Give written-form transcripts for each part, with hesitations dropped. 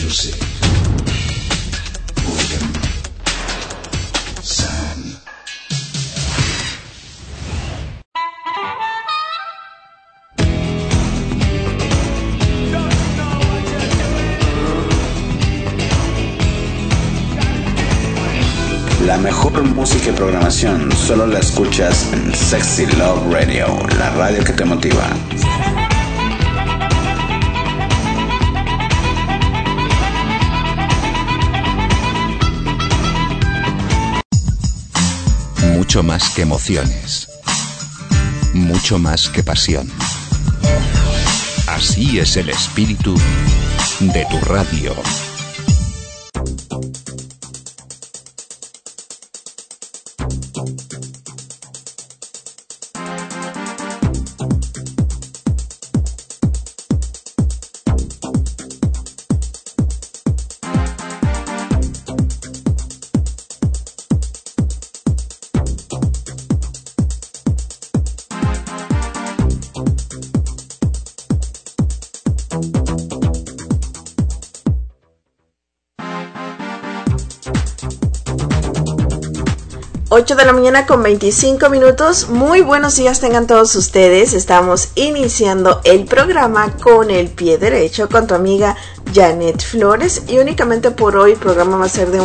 music. William Sam. La mejor música y programación solo la escuchas en Sexy Love Radio, la radio que te motiva. Mucho más que emociones, mucho más que pasión. Así es el espíritu de tu radio. De la mañana con 25 minutos. Muy buenos días tengan todos ustedes. Estamos iniciando el programa con el pie derecho con tu amiga Janet Flores, y únicamente por hoy el programa va a ser de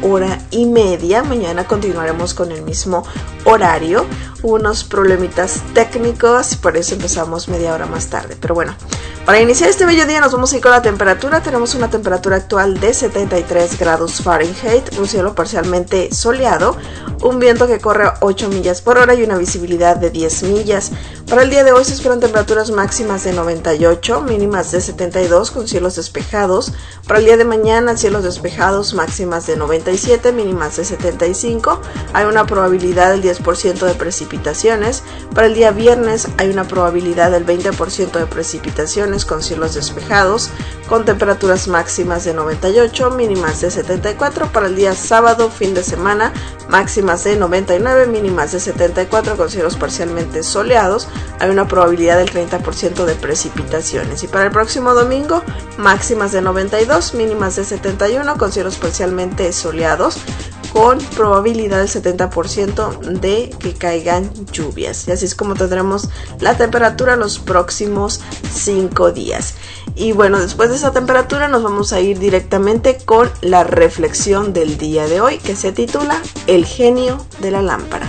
1:30. Mañana continuaremos con el mismo horario. Hubo unos problemitas técnicos y por eso empezamos media hora más tarde, pero bueno, para iniciar este bello día nos vamos a ir con la temperatura. Tenemos una temperatura actual de 73 grados Fahrenheit, un cielo parcialmente soleado, un viento que corre a 8 millas por hora y una visibilidad de 10 millas. Para el día de hoy se esperan temperaturas máximas de 98, mínimas de 72 con cielos despejados. Para el día de mañana, cielos despejados, máximas de 97, mínimas de 75. Hay una probabilidad del 10% de precipitaciones. Para el día viernes hay una probabilidad del 20% de precipitaciones con cielos despejados, con temperaturas máximas de 98, mínimas de 74. Para el día sábado, fin de semana, máximas de 99, mínimas de 74 con cielos parcialmente soleados. Hay una probabilidad del 30% de precipitaciones. Y para el próximo domingo, máximas de 92, mínimas de 71 con cielos parcialmente soleados, con probabilidad del 70% de que caigan lluvias. Y así es como tendremos la temperatura los próximos 5 días. Y bueno, después de esa temperatura nos vamos a ir directamente con la reflexión del día de hoy, que se titula El genio de la lámpara.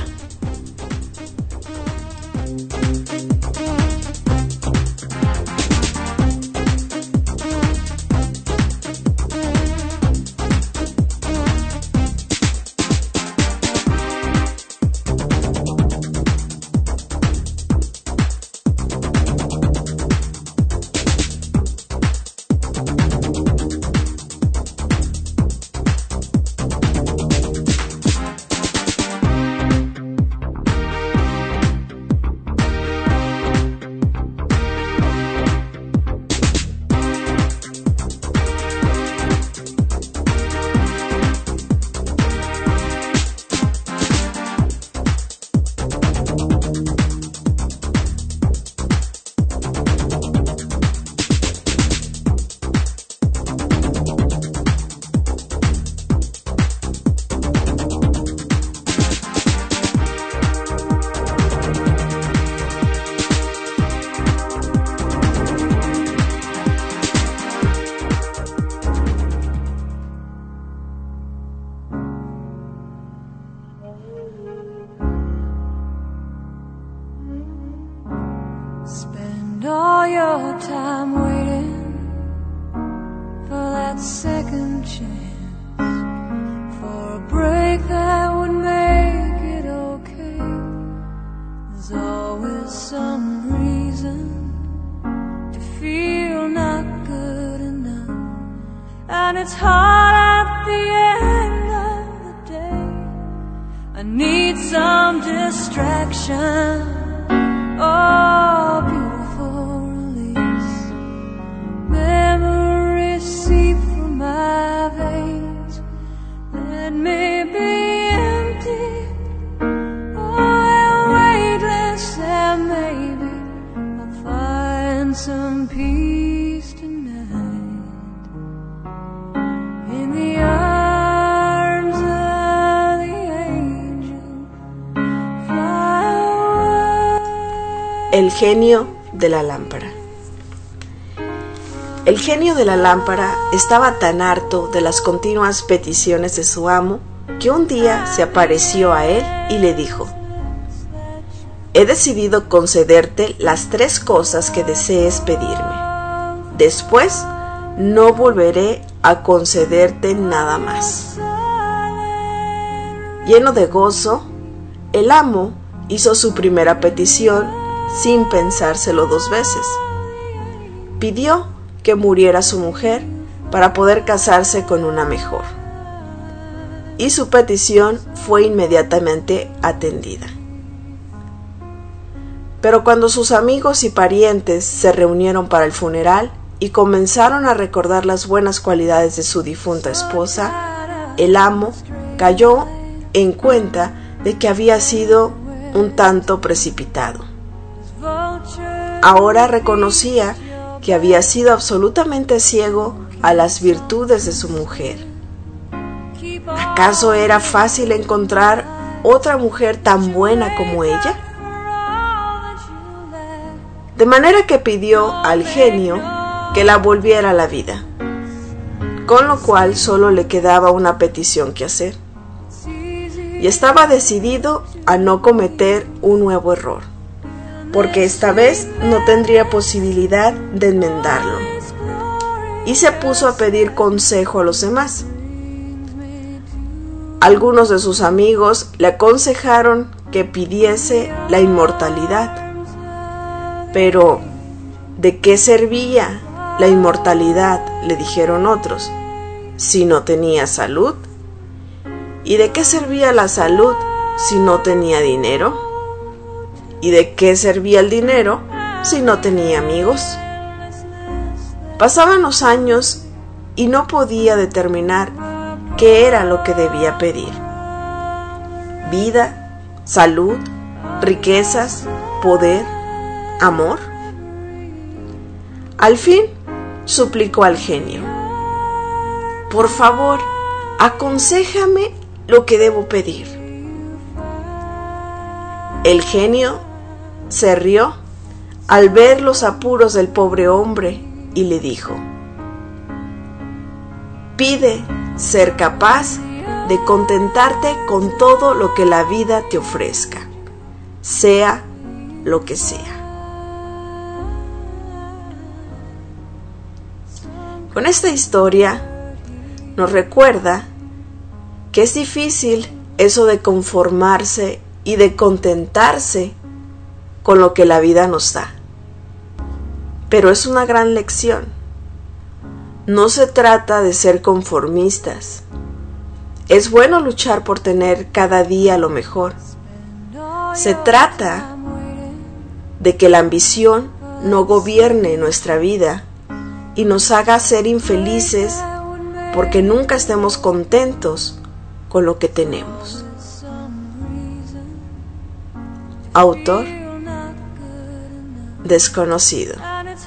Some peace tonight. El genio de la lámpara. El genio de la lámpara estaba tan harto de las continuas peticiones de su amo que un día se apareció a él y le dijo: he decidido concederte las 3 cosas que desees pedirme. Después no volveré a concederte nada más. Lleno de gozo, el amo hizo su primera petición sin pensárselo 2 veces. Pidió que muriera su mujer para poder casarse con una mejor. Y su petición fue inmediatamente atendida. Pero cuando sus amigos y parientes se reunieron para el funeral y comenzaron a recordar las buenas cualidades de su difunta esposa, el amo cayó en cuenta de que había sido un tanto precipitado. Ahora reconocía que había sido absolutamente ciego a las virtudes de su mujer. ¿Acaso era fácil encontrar otra mujer tan buena como ella? De manera que pidió al genio que la volviera a la vida, con lo cual solo le quedaba una petición que hacer. Y estaba decidido a no cometer un nuevo error, porque esta vez no tendría posibilidad de enmendarlo. Y se puso a pedir consejo a los demás. Algunos de sus amigos le aconsejaron que pidiese la inmortalidad. Pero, ¿de qué servía la inmortalidad?, le dijeron otros, si no tenía salud. ¿Y de qué servía la salud si no tenía dinero? ¿Y de qué servía el dinero si no tenía amigos? Pasaban los años y no podía determinar qué era lo que debía pedir. Vida, salud, riquezas, poder, amor. Al fin suplicó al genio: por favor, aconséjame lo que debo pedir. El genio se rió al ver los apuros del pobre hombre y le dijo: pide ser capaz de contentarte con todo lo que la vida te ofrezca, sea lo que sea. Con esta historia nos recuerda que es difícil eso de conformarse y de contentarse con lo que la vida nos da. Pero es una gran lección. No se trata de ser conformistas. Es bueno luchar por tener cada día lo mejor. Se trata de que la ambición no gobierne nuestra vida y nos haga ser infelices porque nunca estemos contentos con lo que tenemos. Autor desconocido.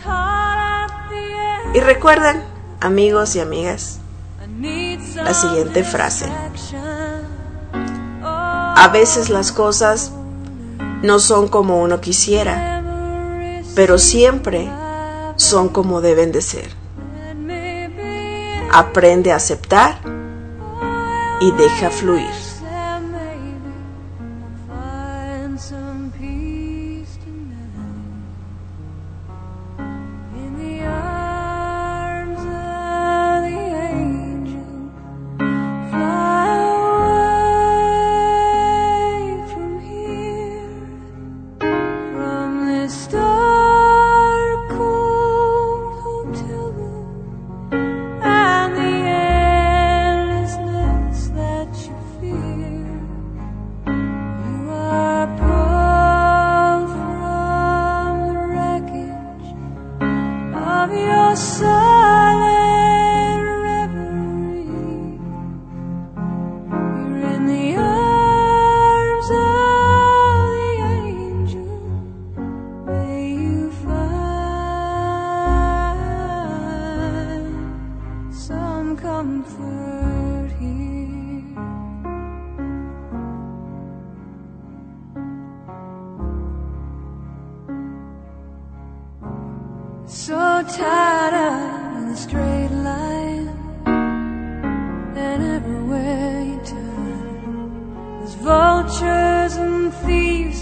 Y recuerden, amigos y amigas, la siguiente frase: a veces las cosas no son como uno quisiera, pero siempre son como deben de ser. Aprende a aceptar y deja fluir.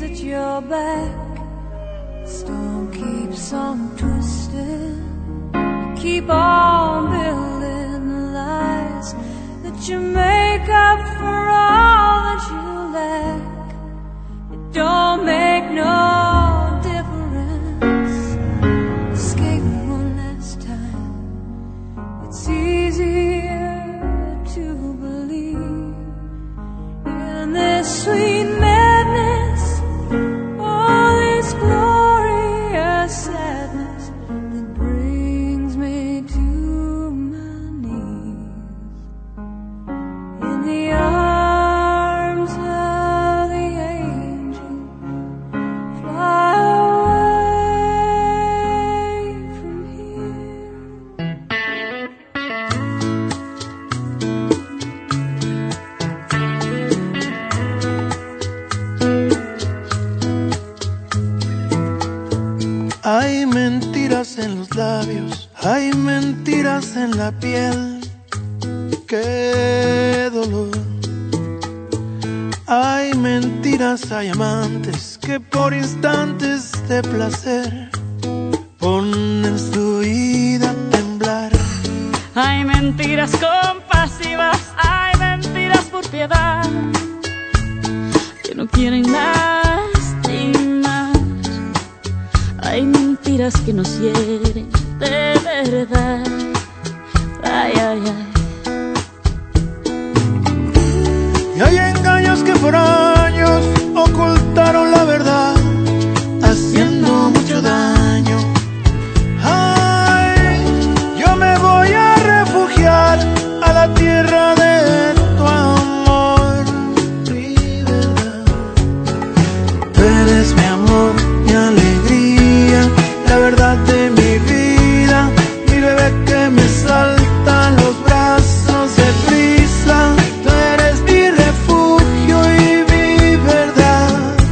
at your back. Storm keeps on twisting. Keep on building lies that you make up for all that you lack. It don't make no difference. Escape one last time. It's easier to believe in this sweet madness, all this glorious sadness that brings me to my knees in the arms of the angel. Fly away from here. Hay mentiras en los labios, hay mentiras en la piel. Qué dolor. Hay mentiras, hay amantes que por instantes de placer ponen su vida a temblar. Hay mentiras compasivas, hay mentiras por piedad, que no quieren lastimar. Hay mentiras que nos hieren de verdad. Ay, ay, ay. Y hay engaños que por años ocultaron la verdad, haciendo mucho daño. Ay, yo me voy a refugiar a la tierra de tu amor, mi verdad. Tú eres mi amor, mi alegría, la verdad de mi vida, mi bebé que me salta en los brazos de prisa. Tú eres mi refugio y mi verdad.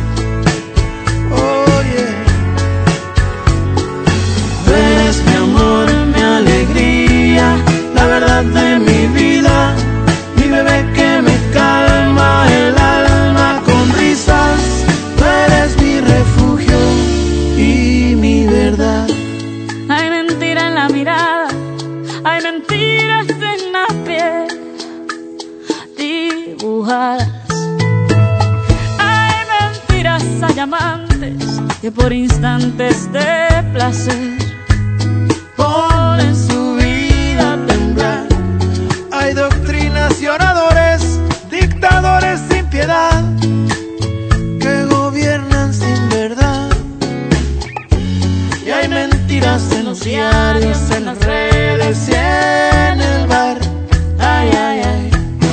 Oh yeah. Tú eres mi amor, mi alegría, la verdad de mi vida, mi bebé que me calma el alma con risas. Tú eres mi refugio y mi verdad. Hay mentira en la mirada, hay mentiras en la piel dibujadas. Hay mentiras, hay amantes que por instantes de placer Ponen su vida a temblar. Hay doctrinas y oradores, dictadores sin piedad, que gobiernan sin verdad. Y hay mentiras en los diarios, en las redes y en el bar. Ay, ay, ay.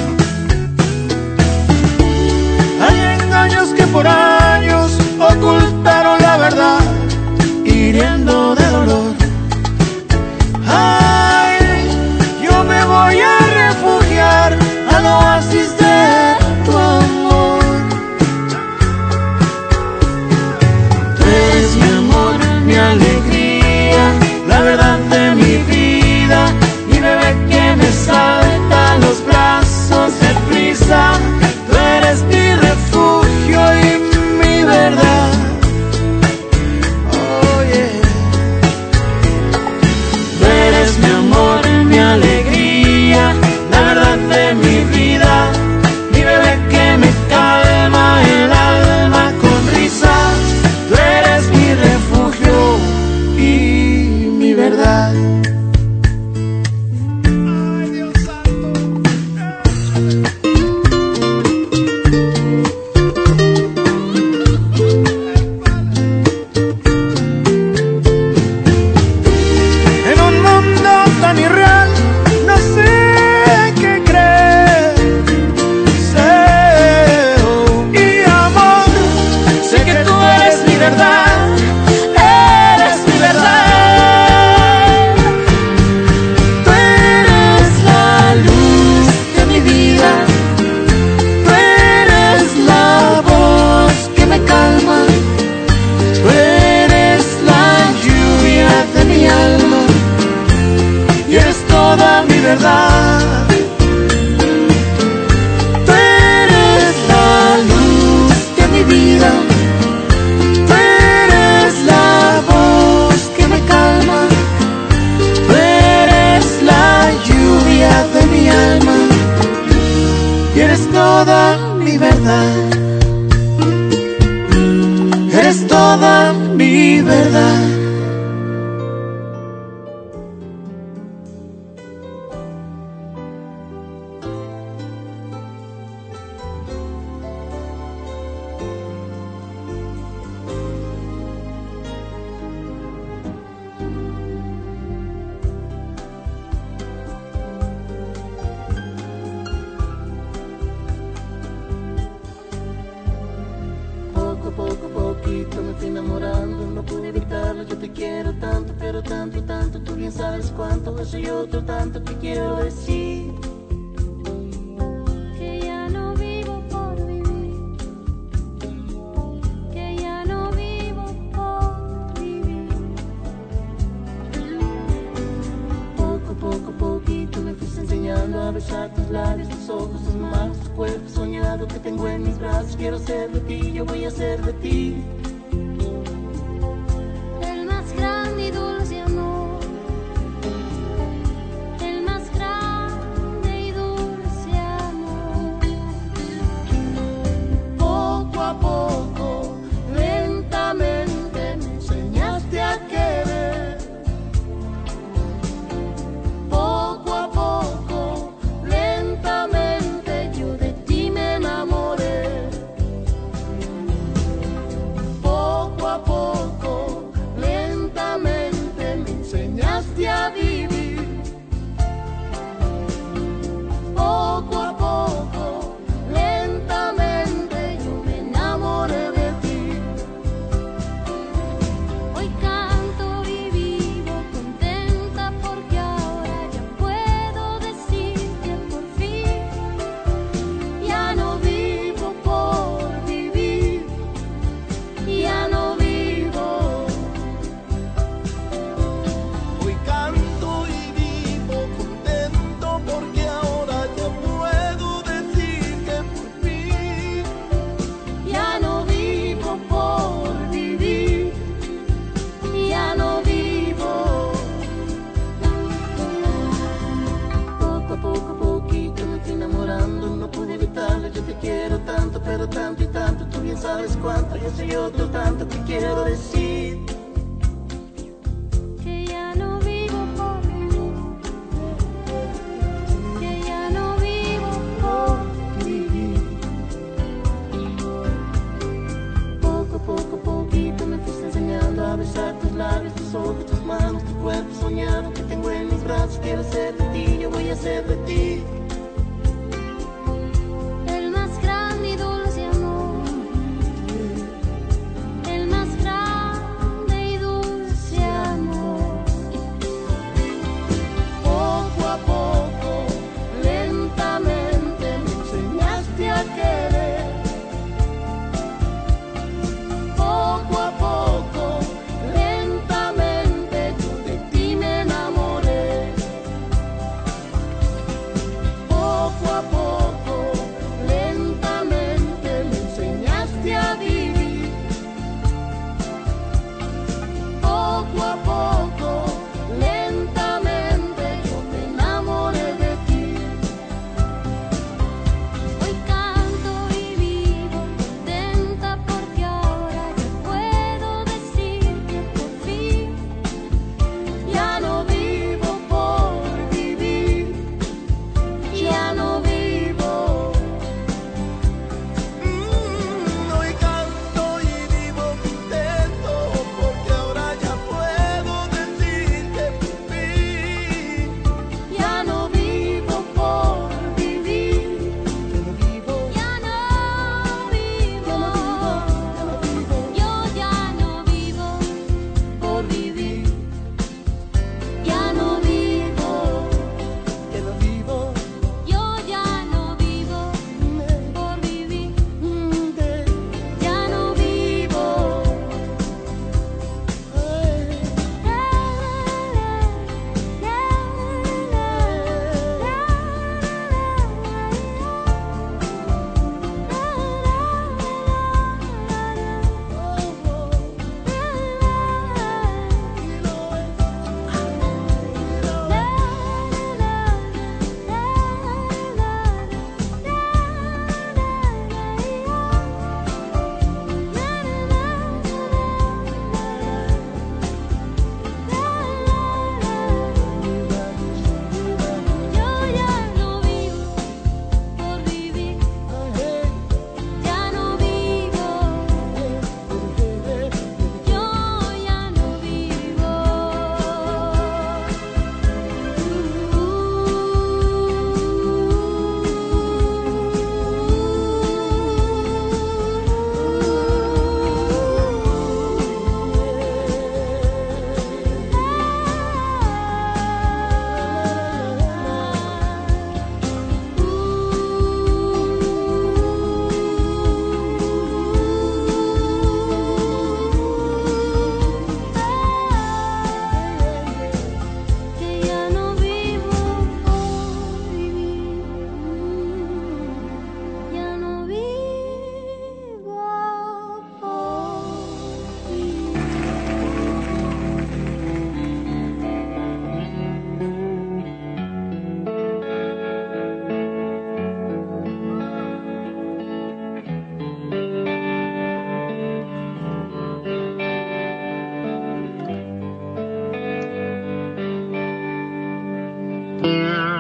Hay engaños que por años ocultaron la verdad, hiriendo de dolor. Ay, yo me voy a refugiar al oasis de tu amor. Tú eres mi amor, mi alegría, la verdad de mi vida, mi bebé que me salta a los brazos de prisa. Tú eres mi refugio y mi verdad. Oh yeah. Tú eres mi amor, mi alegría, la verdad de mi vida, mi bebé que me calma el alma con risas. Tú eres mi refugio y mi verdad. Ay, Dios santo. En un mundo tan irreal, no sé qué creer. Deseo y amor, sé que tú eres mi verdad, eres mi verdad. Tú eres la luz de mi vida, tú eres la voz que me calma, tú eres la lluvia de mi alma y eres toda mi verdad. Tú eres la luz de mi vida, te quiero tanto, pero tanto, tanto, tú bien sabes cuánto. Eso y otro tanto que quiero decir. Que ya no vivo por vivir, que ya no vivo por vivir. Poco, poco, poquito me fuiste enseñando a besar tus labios, tus ojos, tus manos, tu cuerpo soñado que tengo en mis brazos. Quiero ser de ti, yo voy a ser de ti. El más grande y dulce amor, el más grande y dulce amor. Poco a poco, lentamente me enseñaste a querer. Poco a poco, lentamente yo de ti me enamoré. Poco a poco, lentamente me enseñaste a vivir. Poco a poco, lentamente yo me enamoré de ti. Hoy canto y vivo contenta porque ahora ya puedo decir que por fin Ya no vivo por vivir, ya no vivo. Hoy canto y vivo contento porque ahora ya puedo decir que por fin ya no vivo por vivir, ya no vivo. Poco a poco, poquito me fui enamorando, no pude evitarlo. Yo te quiero tanto, pero tanto y tanto, tú bien sabes cuánto. Yo soy otro tanto que quiero decir. que ya no vivo por vivir, que ya no vivo por Vivir. Poco a poco, poquito me fuiste enseñando a besar tus labios, tus ojos, tus manos, tu cuerpo soñado que tengo en mis brazos. Quiero ser de ti, yo voy a ser de ti. el más grande y dulce amor, el más grande y dulce amor. Poco a poco, lentamente me enseñaste a querer. Poco a poco, lentamente yo de ti me enamoré.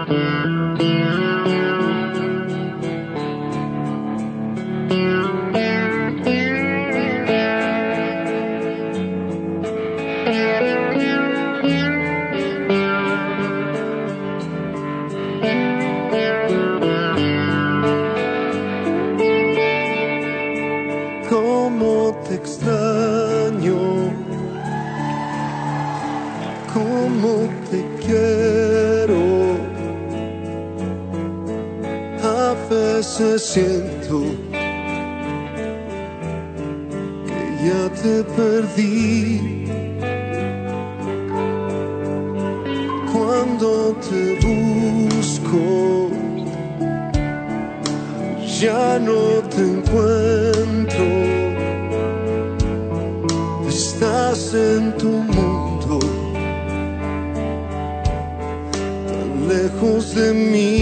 Siento que ya te perdí. Cuando te busco, ya no te encuentro. Estás en tu mundo, tan lejos de mí.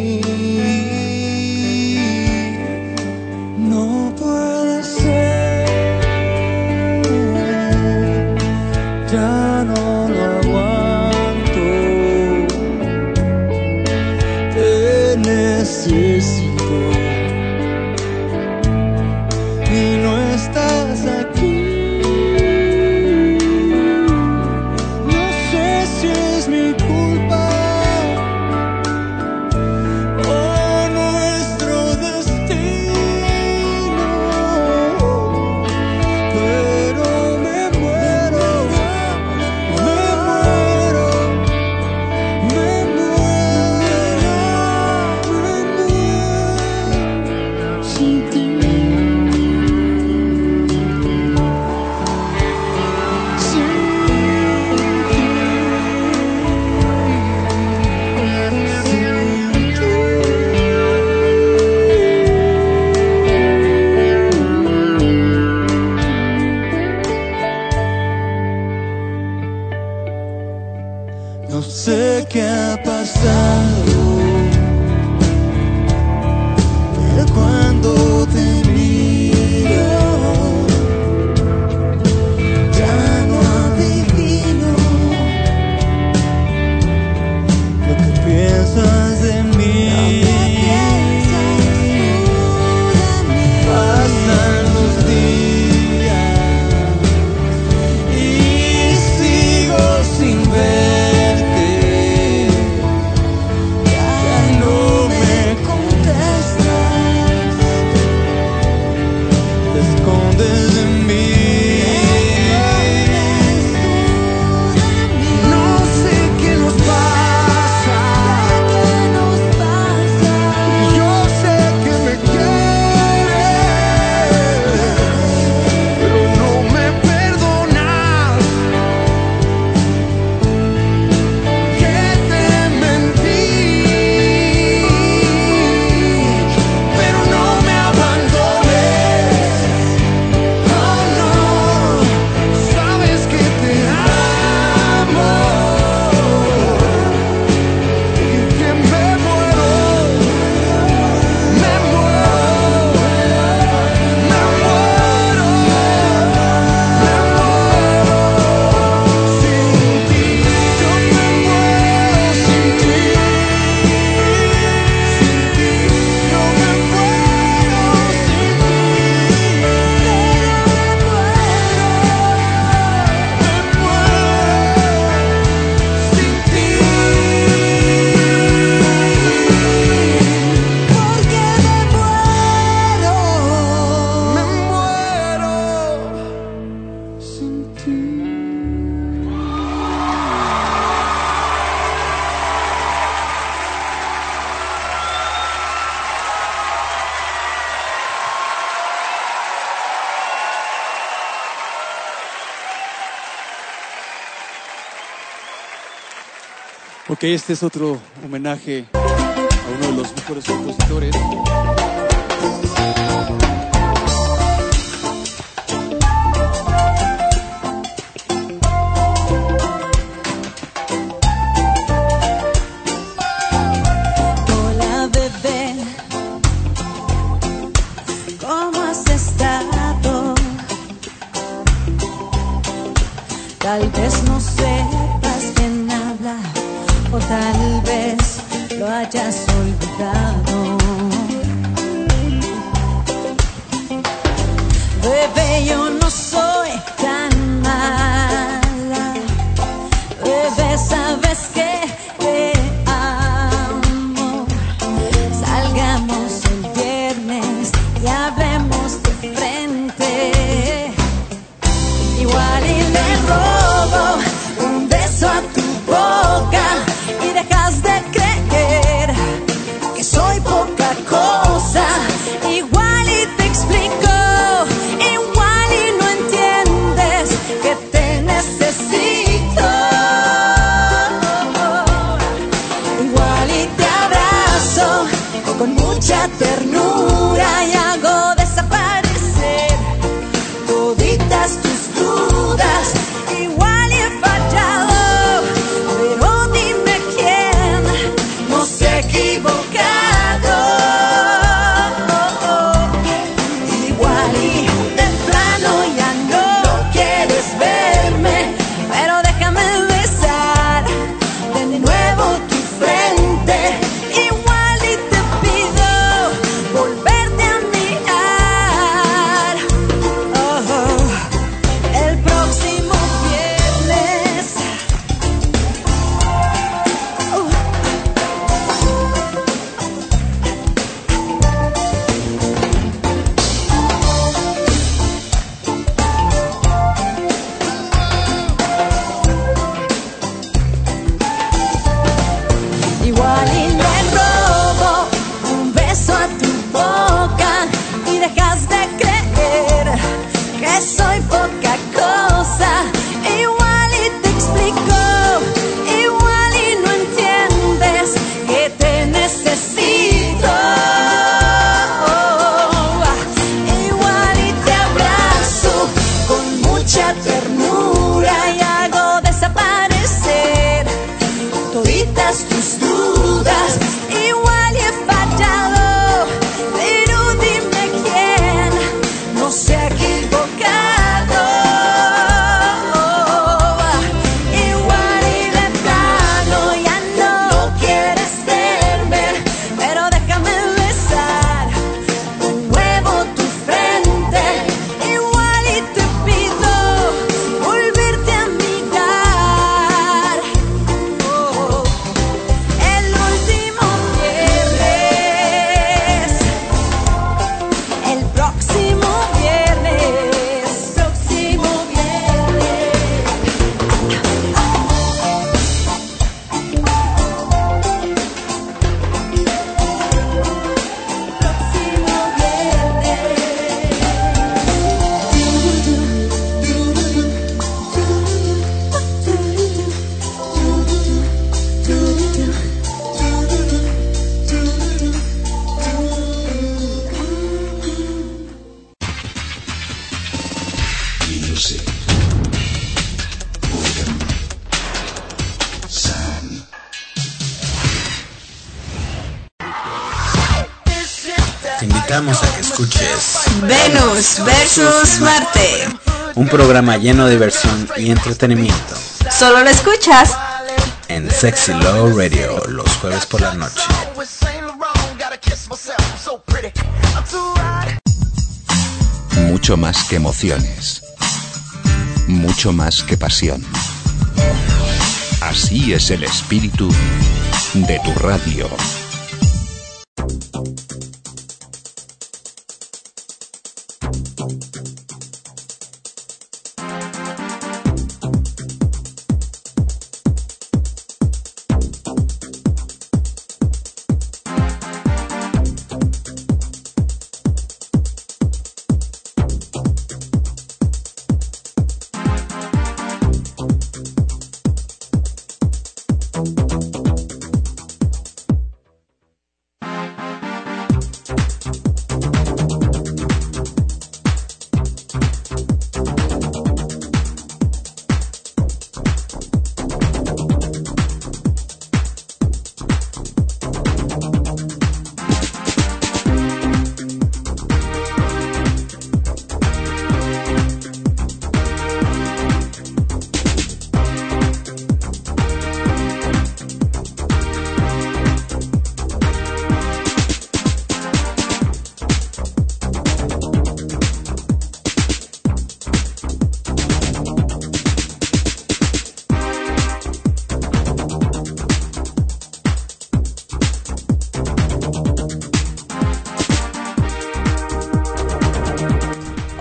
Ok, este es otro homenaje a uno de los mejores compositores. Hola bebé, ¿cómo has estado? Tal vez no sepas quién habla, o tal vez lo hayas olvidado. Bebé, yo no soy tan mala. Bebé, sabes que te amo. Salgamos el viernes y hablemos de frente. Igual y le robo un beso a tu boca y dejas de creer que soy poca cosa. Igual y te explico, igual y no entiendes que te necesito. Igual y te abrazo con mucha ternura y hago desaparecer toditas tus dudas. Igual y he fallado, pero dime quién no se ha equivocado. Igual y de plano ya no quieres verme, pero déjame besar de nuevo tu frente. Igual y te pido volverte a mirar. El próximo viernes. Igual y le robo un beso a tu boca y dejas de creer que soy poca cosa. Igual y te explico, igual y no entiendes que te necesito. Igual y te abrazo con mucha ternura y hago desaparecer toditas tus dudas. Igual y he fallado, pero dime quién no se ha equivocado. Igual y de plano ya no quieres verme, pero déjame besar de nuevo tu frente. Igual y te pido volverte a mirar. El último viernes, el próximo viernes, próximo viernes. Music. Boredom. Sun. Te invitamos a que escuches Venus versus Marte. un programa lleno de diversión y entretenimiento Solo lo escuchas en Sexy Love Radio los jueves por la noche. Mucho más que emociones. Mucho más que pasión. Así es el espíritu de tu radio.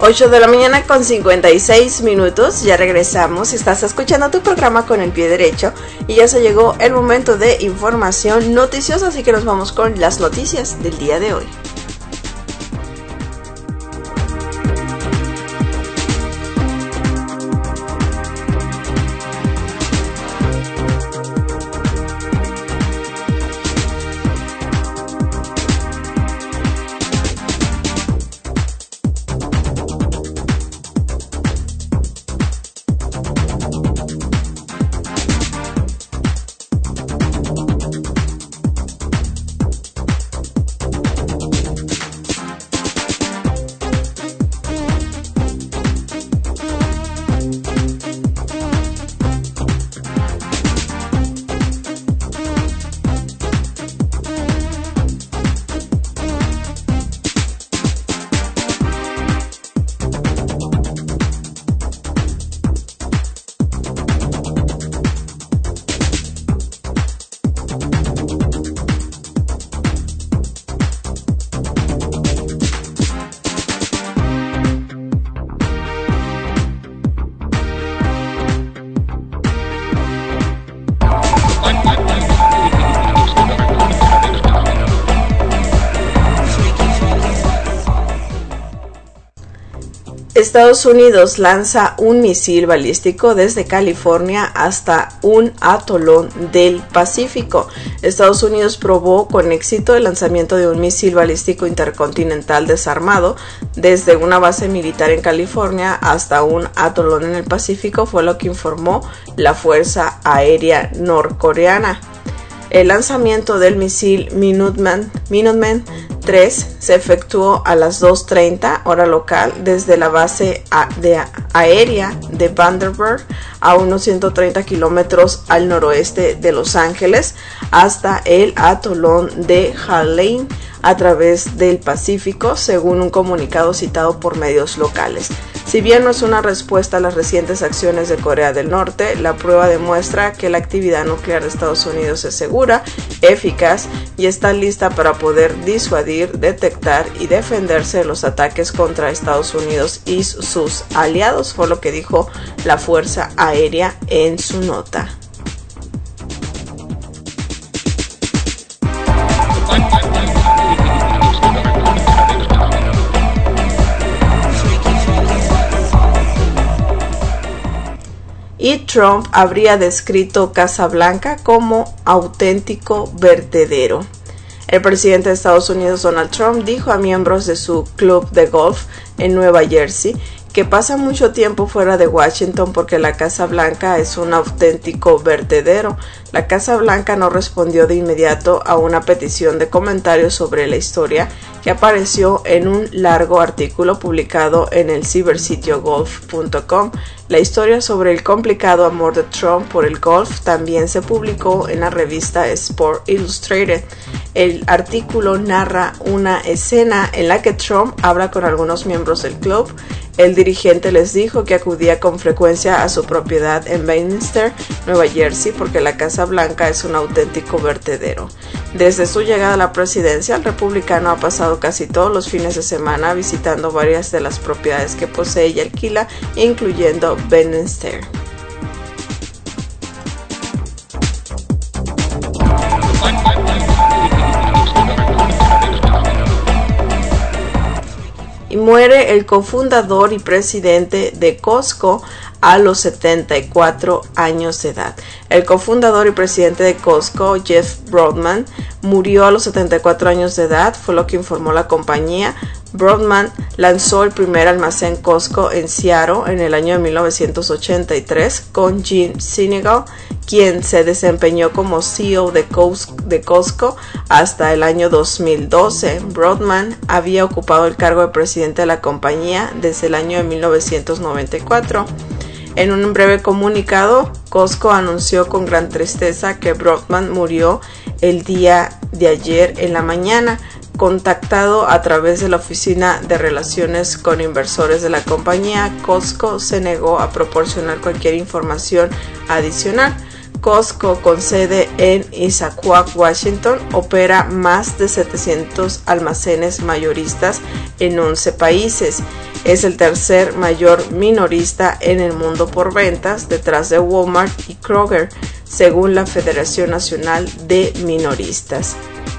8 de la mañana con 56 minutos, ya regresamos. Estás escuchando tu programa Con el Pie Derecho y ya se llegó el momento de información noticiosa, así que nos vamos con las noticias del día de hoy. Estados Unidos lanza un misil balístico desde California hasta un atolón del Pacífico. Estados Unidos probó con éxito el lanzamiento de un misil balístico intercontinental desarmado desde una base militar en California hasta un atolón en el Pacífico, fue lo que informó la Fuerza Aérea Norcoreana. El lanzamiento del misil Minuteman 3 se efectuó a las 2:30 hora local desde la base aérea de Vandenberg a unos 130 kilómetros al noroeste de Los Ángeles hasta el atolón de Hawaiian a través del Pacífico, según un comunicado citado por medios locales. Si bien no es una respuesta a las recientes acciones de Corea del Norte, la prueba demuestra que la actividad nuclear de Estados Unidos es segura, eficaz y está lista para poder disuadir, detectar y defenderse de los ataques contra Estados Unidos y sus aliados, fue lo que dijo la Fuerza Aérea en su nota. Y Trump habría descrito Casa Blanca como auténtico vertedero. El presidente de Estados Unidos, Donald Trump, dijo a miembros de su club de golf en Nueva Jersey que pasa mucho tiempo fuera de Washington porque la Casa Blanca es un auténtico vertedero. La Casa Blanca no respondió de inmediato a una petición de comentarios sobre la historia que apareció en un largo artículo publicado en el cibersitio golf.com. La historia sobre el complicado amor de Trump por el golf también se publicó en la revista Sport Illustrated. El artículo narra una escena en la que Trump habla con algunos miembros del club. El dirigente les dijo que acudía con frecuencia a su propiedad en Bedminster, Nueva Jersey, porque la Casa Blanca es un auténtico vertedero. Desde su llegada a la presidencia, el republicano ha pasado casi todos los fines de semana visitando varias de las propiedades que posee y alquila, incluyendo Bedminster. Y muere el cofundador y presidente de Costco a los 74 años de edad. El cofundador y presidente de Costco, Jeff Broadman, murió a los 74 años de edad, fue lo que informó la compañía. Broadman lanzó el primer almacén Costco en Seattle en el año de 1983 con Jim Sinegal, quien se desempeñó como CEO de Costco hasta el año 2012. Broadman había ocupado el cargo de presidente de la compañía desde el año de 1994. En un breve comunicado, Costco anunció con gran tristeza que Broadman murió el día de ayer en la mañana. Contactado a través de la Oficina de Relaciones con Inversores de la compañía, Costco se negó a proporcionar cualquier información adicional. Costco, con sede en Issaquah, Washington, opera más de 700 almacenes mayoristas en 11 países. Es el tercer mayor minorista en el mundo por ventas, detrás de Walmart y Kroger, según la Federación Nacional de Minoristas.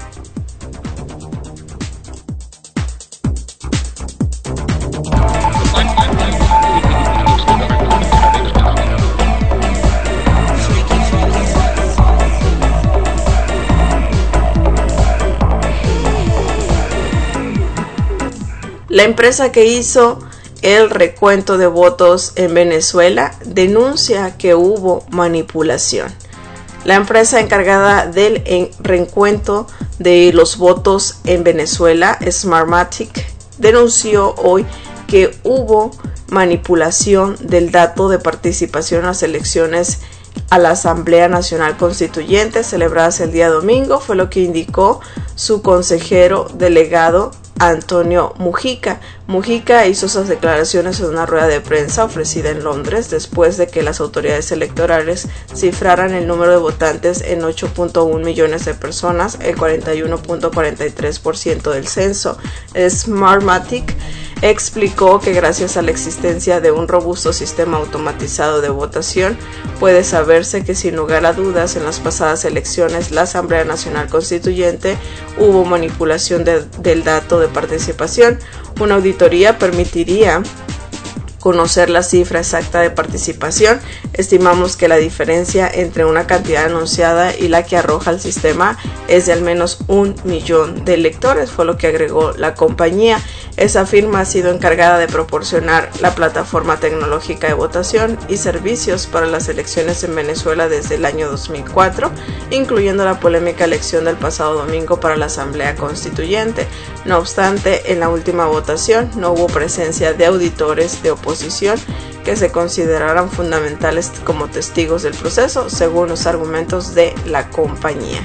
La empresa que hizo el recuento de votos en Venezuela denuncia que hubo manipulación. La empresa encargada del recuento de los votos en Venezuela, Smartmatic, denunció hoy que hubo manipulación del dato de participación en las elecciones a la Asamblea Nacional Constituyente celebradas el día domingo, fue lo que indicó su consejero delegado Antonio Mujica. Mujica hizo esas declaraciones en una rueda de prensa ofrecida en Londres después de que las autoridades electorales cifraran el número de votantes en 8.1 millones de personas, el 41.43% del censo. Smartmatic explicó que gracias a la existencia de un robusto sistema automatizado de votación, puede saberse que sin lugar a dudas en las pasadas elecciones la Asamblea Nacional Constituyente hubo manipulación del dato de participación. Una auditoría permitiría conocer la cifra exacta de participación. Estimamos que la diferencia entre una cantidad anunciada y la que arroja el sistema es de al menos 1 millón de electores, fue lo que agregó la compañía. Esa firma ha sido encargada de proporcionar la plataforma tecnológica de votación y servicios para las elecciones en Venezuela desde el año 2004, incluyendo la polémica elección del pasado domingo para la Asamblea Constituyente. No obstante, en la última votación no hubo presencia de auditores de oposición que se consideraran fundamentales como testigos del proceso, según los argumentos de la compañía.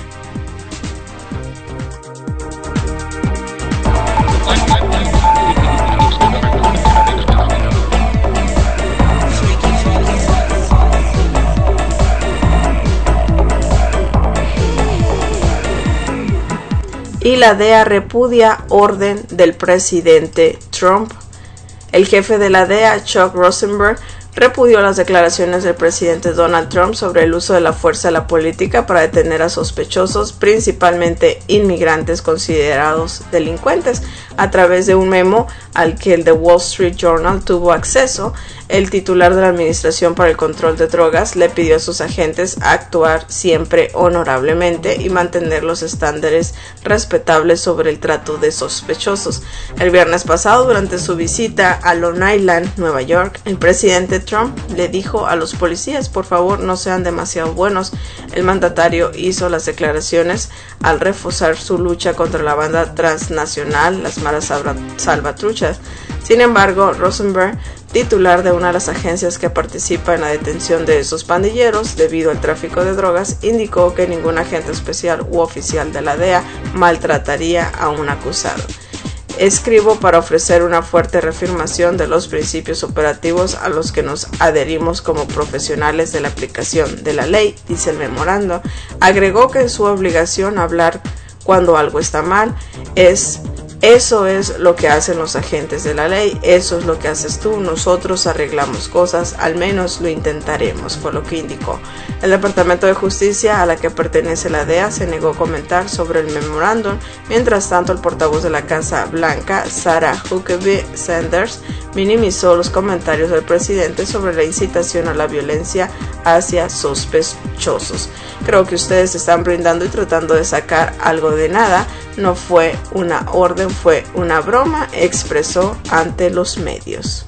Y la DEA repudia orden del presidente Trump. El jefe de la DEA, Chuck Rosenberg, repudió las declaraciones del presidente Donald Trump sobre el uso de la fuerza en la política para detener a sospechosos, principalmente inmigrantes considerados delincuentes. A través de un memo al que el The Wall Street Journal tuvo acceso, el titular de la Administración para el Control de Drogas le pidió a sus agentes actuar siempre honorablemente y mantener los estándares respetables sobre el trato de sospechosos. El viernes pasado, durante su visita a Long Island, Nueva York, el presidente Trump le dijo a los policías: por favor, no sean demasiado buenos. El mandatario hizo las declaraciones al reforzar su lucha contra la banda transnacional, las maras salvatruchas. Sin embargo, Rosenberg, titular de una de las agencias que participa en la detención de esos pandilleros debido al tráfico de drogas, indicó que ningún agente especial u oficial de la DEA maltrataría a un acusado. Escribo para ofrecer una fuerte reafirmación de los principios operativos a los que nos adherimos como profesionales de la aplicación de la ley, dice el memorando. Agregó que es su obligación hablar cuando algo está mal. Eso es lo que hacen los agentes de la ley, eso es lo que haces tú, nosotros arreglamos cosas, al menos lo intentaremos, fue lo que indicó. El Departamento de Justicia, a la que pertenece la DEA, se negó a comentar sobre el memorándum. Mientras tanto, el portavoz de la Casa Blanca, Sarah Huckabee Sanders, minimizó los comentarios del presidente sobre la incitación a la violencia hacia sospechosos. Creo que ustedes están brindando y tratando de sacar algo de nada. No fue una orden, fue una broma, expresó ante los medios.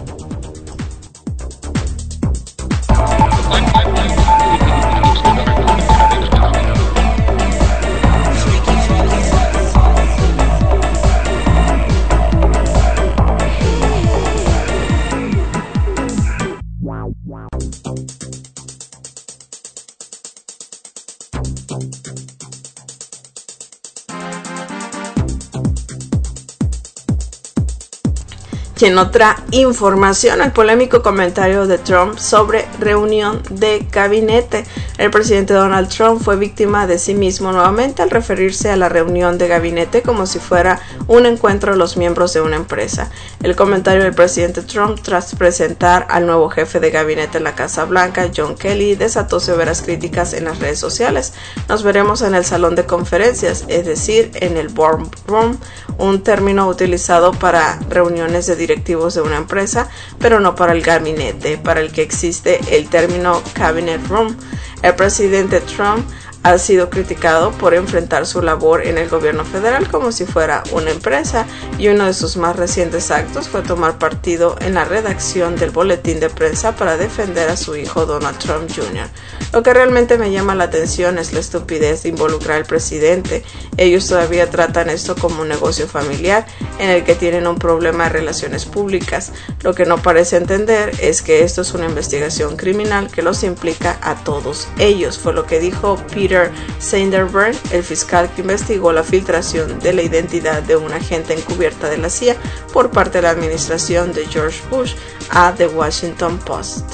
Y en otra información, el polémico comentario de Trump sobre reunión de gabinete. El presidente Donald Trump fue víctima de sí mismo nuevamente al referirse a la reunión de gabinete como si fuera un encuentro de los miembros de una empresa. El comentario del presidente Trump tras presentar al nuevo jefe de gabinete en la Casa Blanca, John Kelly, desató severas críticas en las redes sociales. Nos veremos en el salón de conferencias, es decir, en el boardroom, un término utilizado para reuniones de directivos de una empresa, pero no para el gabinete, para el que existe el término cabinet room. El presidente Trump ha sido criticado por enfrentar su labor en el gobierno federal como si fuera una empresa, y uno de sus más recientes actos fue tomar partido en la redacción del boletín de prensa para defender a su hijo Donald Trump Jr. Lo que realmente me llama la atención es la estupidez de involucrar al presidente. Ellos todavía tratan esto como un negocio familiar en el que tienen un problema de relaciones públicas. Lo que no parece entender es que esto es una investigación criminal que los implica a todos ellos, fue lo que dijo Peter Sanderberg, el fiscal que investigó la filtración de la identidad de un agente encubierta de la CIA por parte de la administración de George Bush a The Washington Post.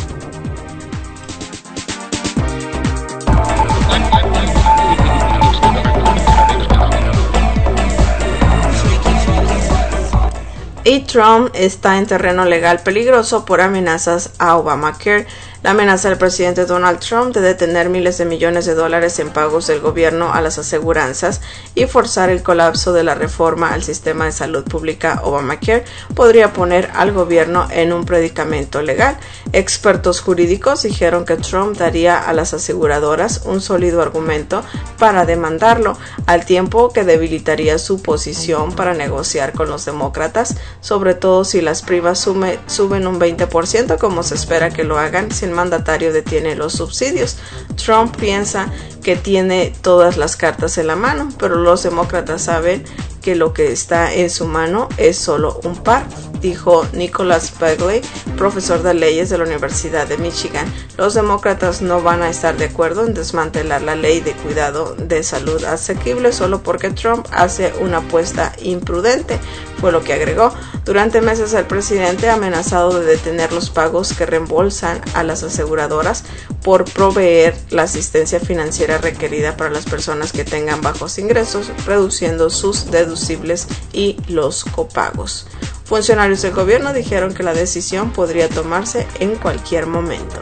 Y Trump está en terreno legal peligroso por amenazas a Obamacare. La amenaza del presidente Donald Trump de detener miles de millones de dólares en pagos del gobierno a las aseguranzas y forzar el colapso de la reforma al sistema de salud pública Obamacare podría poner al gobierno en un predicamento legal. Expertos jurídicos dijeron que Trump daría a las aseguradoras un sólido argumento para demandarlo, al tiempo que debilitaría su posición para negociar con los demócratas, sobre todo si las primas suben un 20%, como se espera que lo hagan si el mandatario detiene los subsidios. Trump piensa que tiene todas las cartas en la mano, pero los demócratas saben que lo que está en su mano es solo un par, dijo Nicholas Begley, profesor de leyes de la Universidad de Michigan. Los demócratas no van a estar de acuerdo en desmantelar la ley de cuidado de salud asequible solo porque Trump hace una apuesta imprudente, fue lo que agregó. Durante meses el presidente ha amenazado de detener los pagos que reembolsan a las aseguradoras por proveer la asistencia financiera requerida para las personas que tengan bajos ingresos, reduciendo sus deducibles y los copagos. Funcionarios del gobierno dijeron que la decisión podría tomarse en cualquier momento.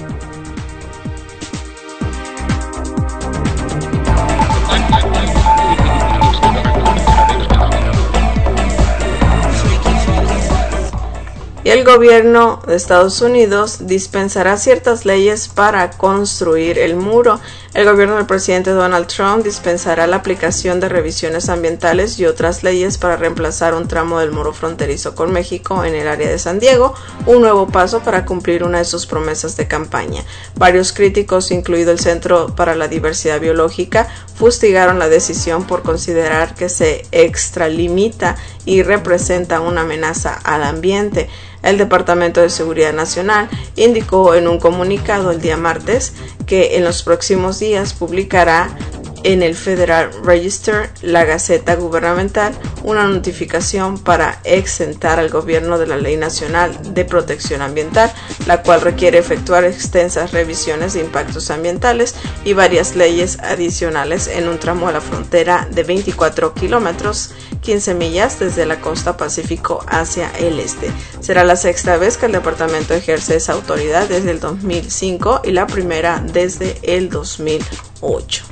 Y el gobierno de Estados Unidos dispensará ciertas leyes para construir el muro. El gobierno del presidente Donald Trump dispensará la aplicación de revisiones ambientales y otras leyes para reemplazar un tramo del muro fronterizo con México en el área de San Diego, un nuevo paso para cumplir una de sus promesas de campaña. Varios críticos, incluido el Centro para la Diversidad Biológica, fustigaron la decisión por considerar que se extralimita y representa una amenaza al ambiente. El Departamento de Seguridad Nacional indicó en un comunicado el día martes que en los próximos días publicará en el Federal Register, la Gaceta Gubernamental, una notificación para exentar al gobierno de la Ley Nacional de Protección Ambiental, la cual requiere efectuar extensas revisiones de impactos ambientales y varias leyes adicionales en un tramo de la frontera de 24 kilómetros, 15 millas desde la costa Pacífico hacia el este. Será la sexta vez que el departamento ejerce esa autoridad desde el 2005 y la primera desde el 2008.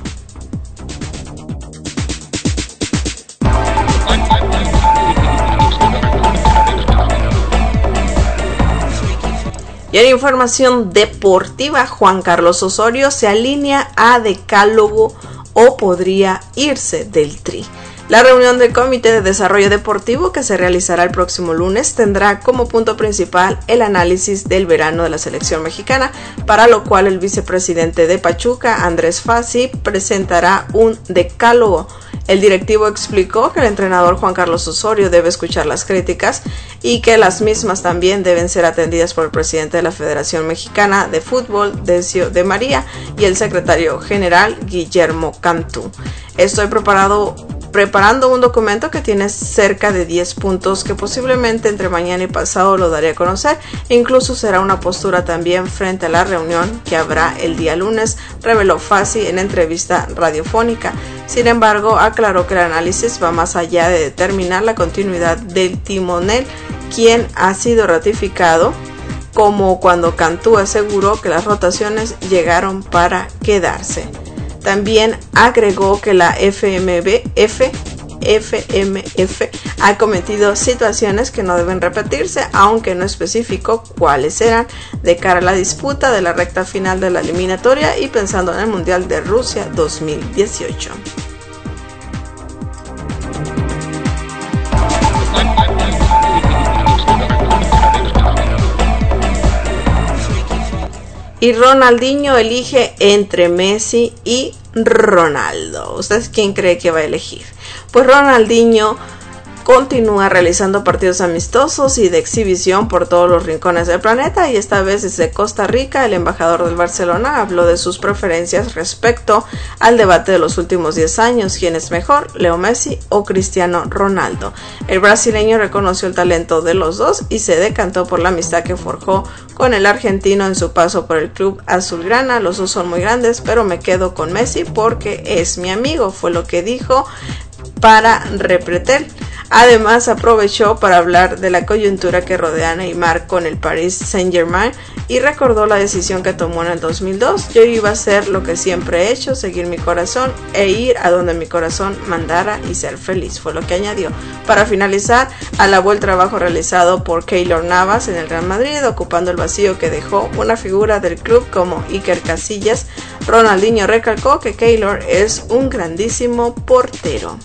Y en información deportiva, Juan Carlos Osorio se alinea a Decálogo o podría irse del Tri. La reunión del Comité de Desarrollo Deportivo, que se realizará el próximo lunes, tendrá como punto principal el análisis del verano de la selección mexicana, para lo cual el vicepresidente de Pachuca, Andrés Fassi, presentará un decálogo. El directivo explicó que el entrenador Juan Carlos Osorio debe escuchar las críticas y que las mismas también deben ser atendidas por el presidente de la Federación Mexicana de Fútbol, Decio de María, y el secretario general Guillermo Cantú. Estoy preparado preparando un documento que tiene cerca de 10 puntos que posiblemente entre mañana y pasado lo daré a conocer. Incluso será una postura también frente a la reunión que habrá el día lunes, reveló Fassi en entrevista radiofónica. Sin embargo, aclaró que el análisis va más allá de determinar la continuidad del timonel, quien ha sido ratificado, como cuando Cantú aseguró que las rotaciones llegaron para quedarse. También agregó que la FMF ha cometido situaciones que no deben repetirse, aunque no especificó cuáles eran, de cara a la disputa de la recta final de la eliminatoria y pensando en el Mundial de Rusia 2018. Y Ronaldinho elige entre Messi y Ronaldo. ¿Usted quién cree que va a elegir? Pues Ronaldinho continúa realizando partidos amistosos y de exhibición por todos los rincones del planeta, y esta vez desde Costa Rica el embajador del Barcelona habló de sus preferencias respecto al debate de los últimos 10 años, ¿quién es mejor, Leo Messi o Cristiano Ronaldo? El brasileño reconoció el talento de los dos y se decantó por la amistad que forjó con el argentino en su paso por el club azulgrana. Los dos son muy grandes, pero me quedo con Messi porque es mi amigo, fue lo que dijo para Repretel. Además aprovechó para hablar de la coyuntura que rodea a Neymar con el Paris Saint-Germain y recordó la decisión que tomó en el 2002. Yo iba a hacer lo que siempre he hecho, seguir mi corazón e ir a donde mi corazón mandara y ser feliz, fue lo que añadió. Para finalizar, alabó el trabajo realizado por Keylor Navas en el Real Madrid, ocupando el vacío que dejó una figura del club como Iker Casillas. Ronaldinho recalcó que Keylor es un grandísimo portero.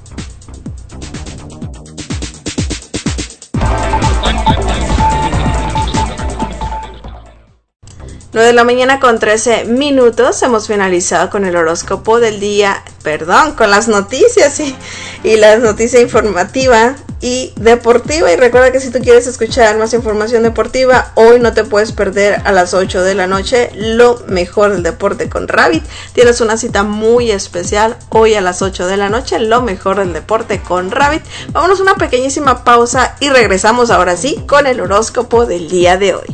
9 de la mañana con 13 minutos, hemos finalizado con el horóscopo del día, con las noticias y la noticia informativa y deportiva. Y recuerda que si tú quieres escuchar más información deportiva, hoy no te puedes perder a las 8 de la noche lo mejor del deporte con Rabbit. Tienes una cita muy especial hoy a las 8 de la noche, lo mejor del deporte con Rabbit. Vámonos a una pequeñísima pausa y regresamos ahora sí con el horóscopo del día de hoy.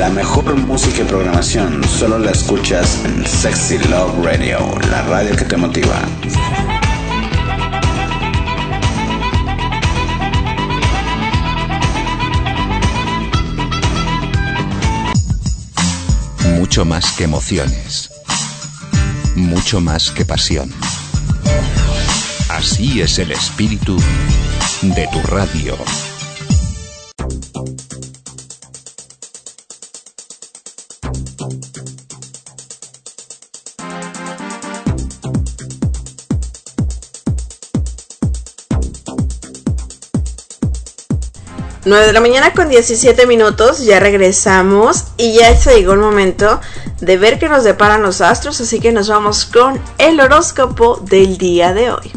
La mejor música y programación solo la escuchas en Sexy Love Radio, la radio que te motiva. Mucho más que emociones. Mucho más que pasión. Así es el espíritu de tu radio. Nueve de la mañana con 17 minutos, ya regresamos y ya se llegó el momento de ver qué nos deparan los astros, así que nos vamos con el horóscopo del día de hoy.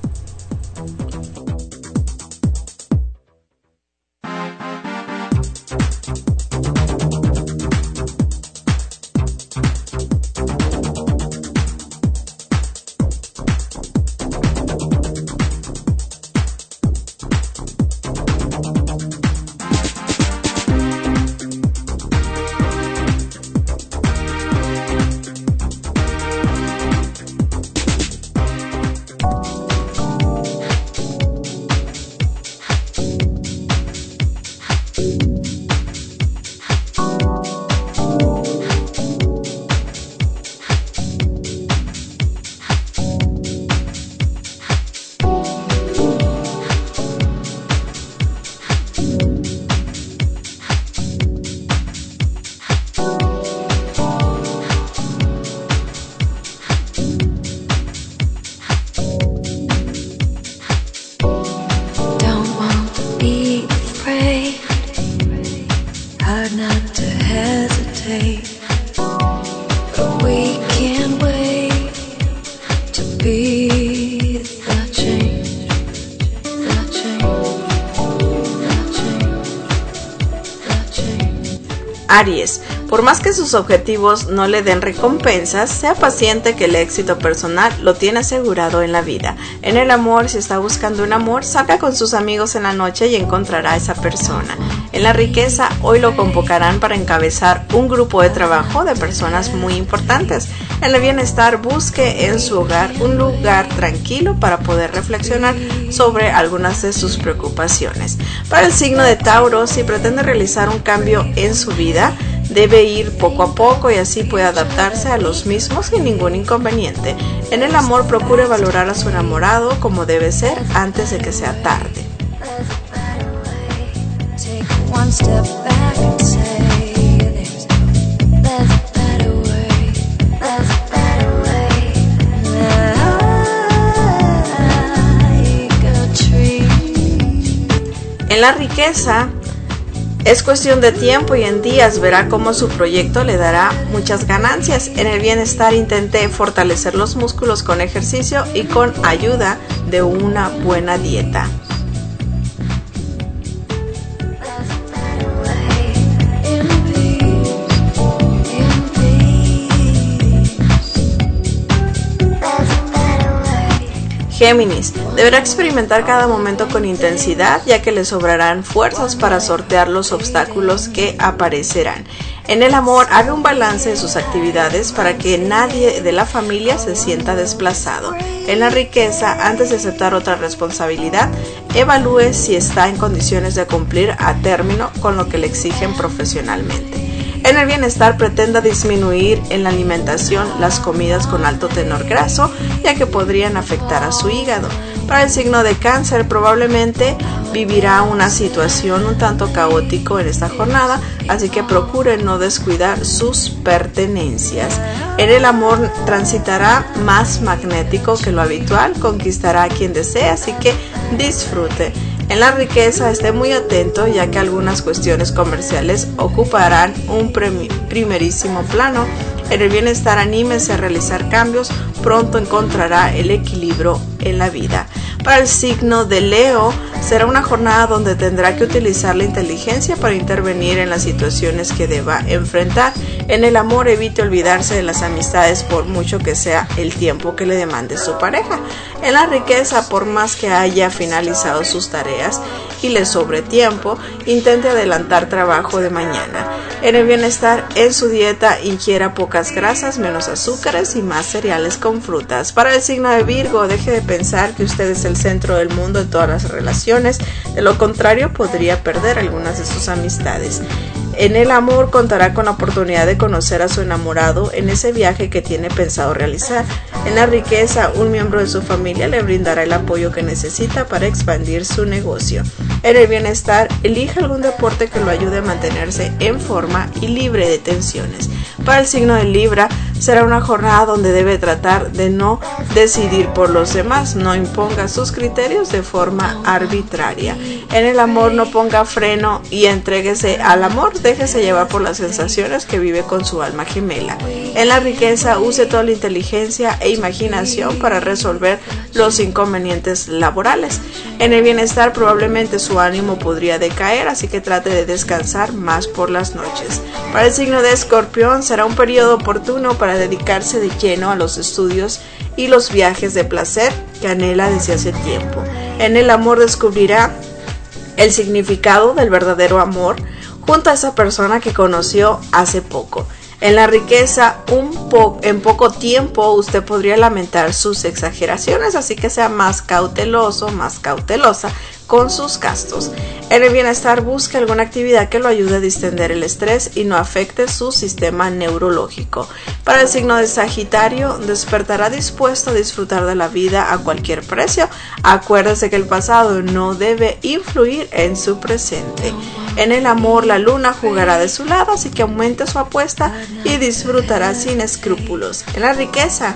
Aries, por más que sus objetivos no le den recompensas, sea paciente que el éxito personal lo tiene asegurado en la vida. En el amor, si está buscando un amor, salga con sus amigos en la noche y encontrará a esa persona. En la riqueza, hoy lo convocarán para encabezar un grupo de trabajo de personas muy importantes. En el bienestar, busque en su hogar un lugar tranquilo para poder reflexionar sobre algunas de sus preocupaciones. Para el signo de Tauro, si pretende realizar un cambio en su vida, debe ir poco a poco y así puede adaptarse a los mismos sin ningún inconveniente. En el amor, procure valorar a su enamorado como debe ser antes de que sea tarde. En la riqueza, es cuestión de tiempo y en días verá cómo su proyecto le dará muchas ganancias. En el bienestar, intente fortalecer los músculos con ejercicio y con ayuda de una buena dieta. Géminis, deberá experimentar cada momento con intensidad, ya que le sobrarán fuerzas para sortear los obstáculos que aparecerán. En el amor, haga un balance de sus actividades para que nadie de la familia se sienta desplazado. En la riqueza, antes de aceptar otra responsabilidad, evalúe si está en condiciones de cumplir a término con lo que le exigen profesionalmente. En el bienestar, pretenda disminuir en la alimentación las comidas con alto tenor graso, ya que podrían afectar a su hígado. Para el signo de Cáncer, probablemente vivirá una situación un tanto caótico en esta jornada, así que procure no descuidar sus pertenencias. En el amor, transitará más magnético que lo habitual, conquistará a quien desea, así que disfrute. En la riqueza, esté muy atento, ya que algunas cuestiones comerciales ocuparán un primerísimo plano. En el bienestar, anímese a realizar cambios, pronto encontrará el equilibrio en la vida. Para el signo de Leo, será una jornada donde tendrá que utilizar la inteligencia para intervenir en las situaciones que deba enfrentar. En el amor, evite olvidarse de las amistades por mucho que sea el tiempo que le demande su pareja. En la riqueza, por más que haya finalizado sus tareas y le sobre tiempo, intente adelantar trabajo de mañana. En el bienestar, en su dieta ingiera pocas grasas, menos azúcares y más cereales con frutas. Para el signo de Virgo, deje de pensar que usted es el centro del mundo en todas las relaciones. De lo contrario, podría perder algunas de sus amistades. En el amor, contará con la oportunidad de conocer a su enamorado en ese viaje que tiene pensado realizar. En la riqueza, un miembro de su familia le brindará el apoyo que necesita para expandir su negocio. En el bienestar, elija algún deporte que lo ayude a mantenerse en forma y libre de tensiones. Para el signo de Libra, será una jornada donde debe tratar de no decidir por los demás, no imponga sus criterios de forma arbitraria. En el amor, no ponga freno y entréguese al amor, déjese llevar por las sensaciones que vive con su alma gemela. En la riqueza, use toda la inteligencia e imaginación para resolver los inconvenientes laborales. En el bienestar, probablemente su ánimo podría decaer, así que trate de descansar más por las noches. Para el signo de Escorpión, será un periodo oportuno para dedicarse de lleno a los estudios y los viajes de placer que anhela desde hace tiempo. En el amor, descubrirá el significado del verdadero amor junto a esa persona que conoció hace poco. En la riqueza, en poco tiempo usted podría lamentar sus exageraciones, así que sea más cauteloso, más cautelosa con sus gastos. En el bienestar, busque alguna actividad que lo ayude a distender el estrés y no afecte su sistema neurológico. Para el signo de Sagitario, despertará dispuesto a disfrutar de la vida a cualquier precio. Acuérdese que el pasado no debe influir en su presente. En el amor, la luna jugará de su lado, así que aumente su apuesta y disfrutará sin escrúpulos. En la riqueza,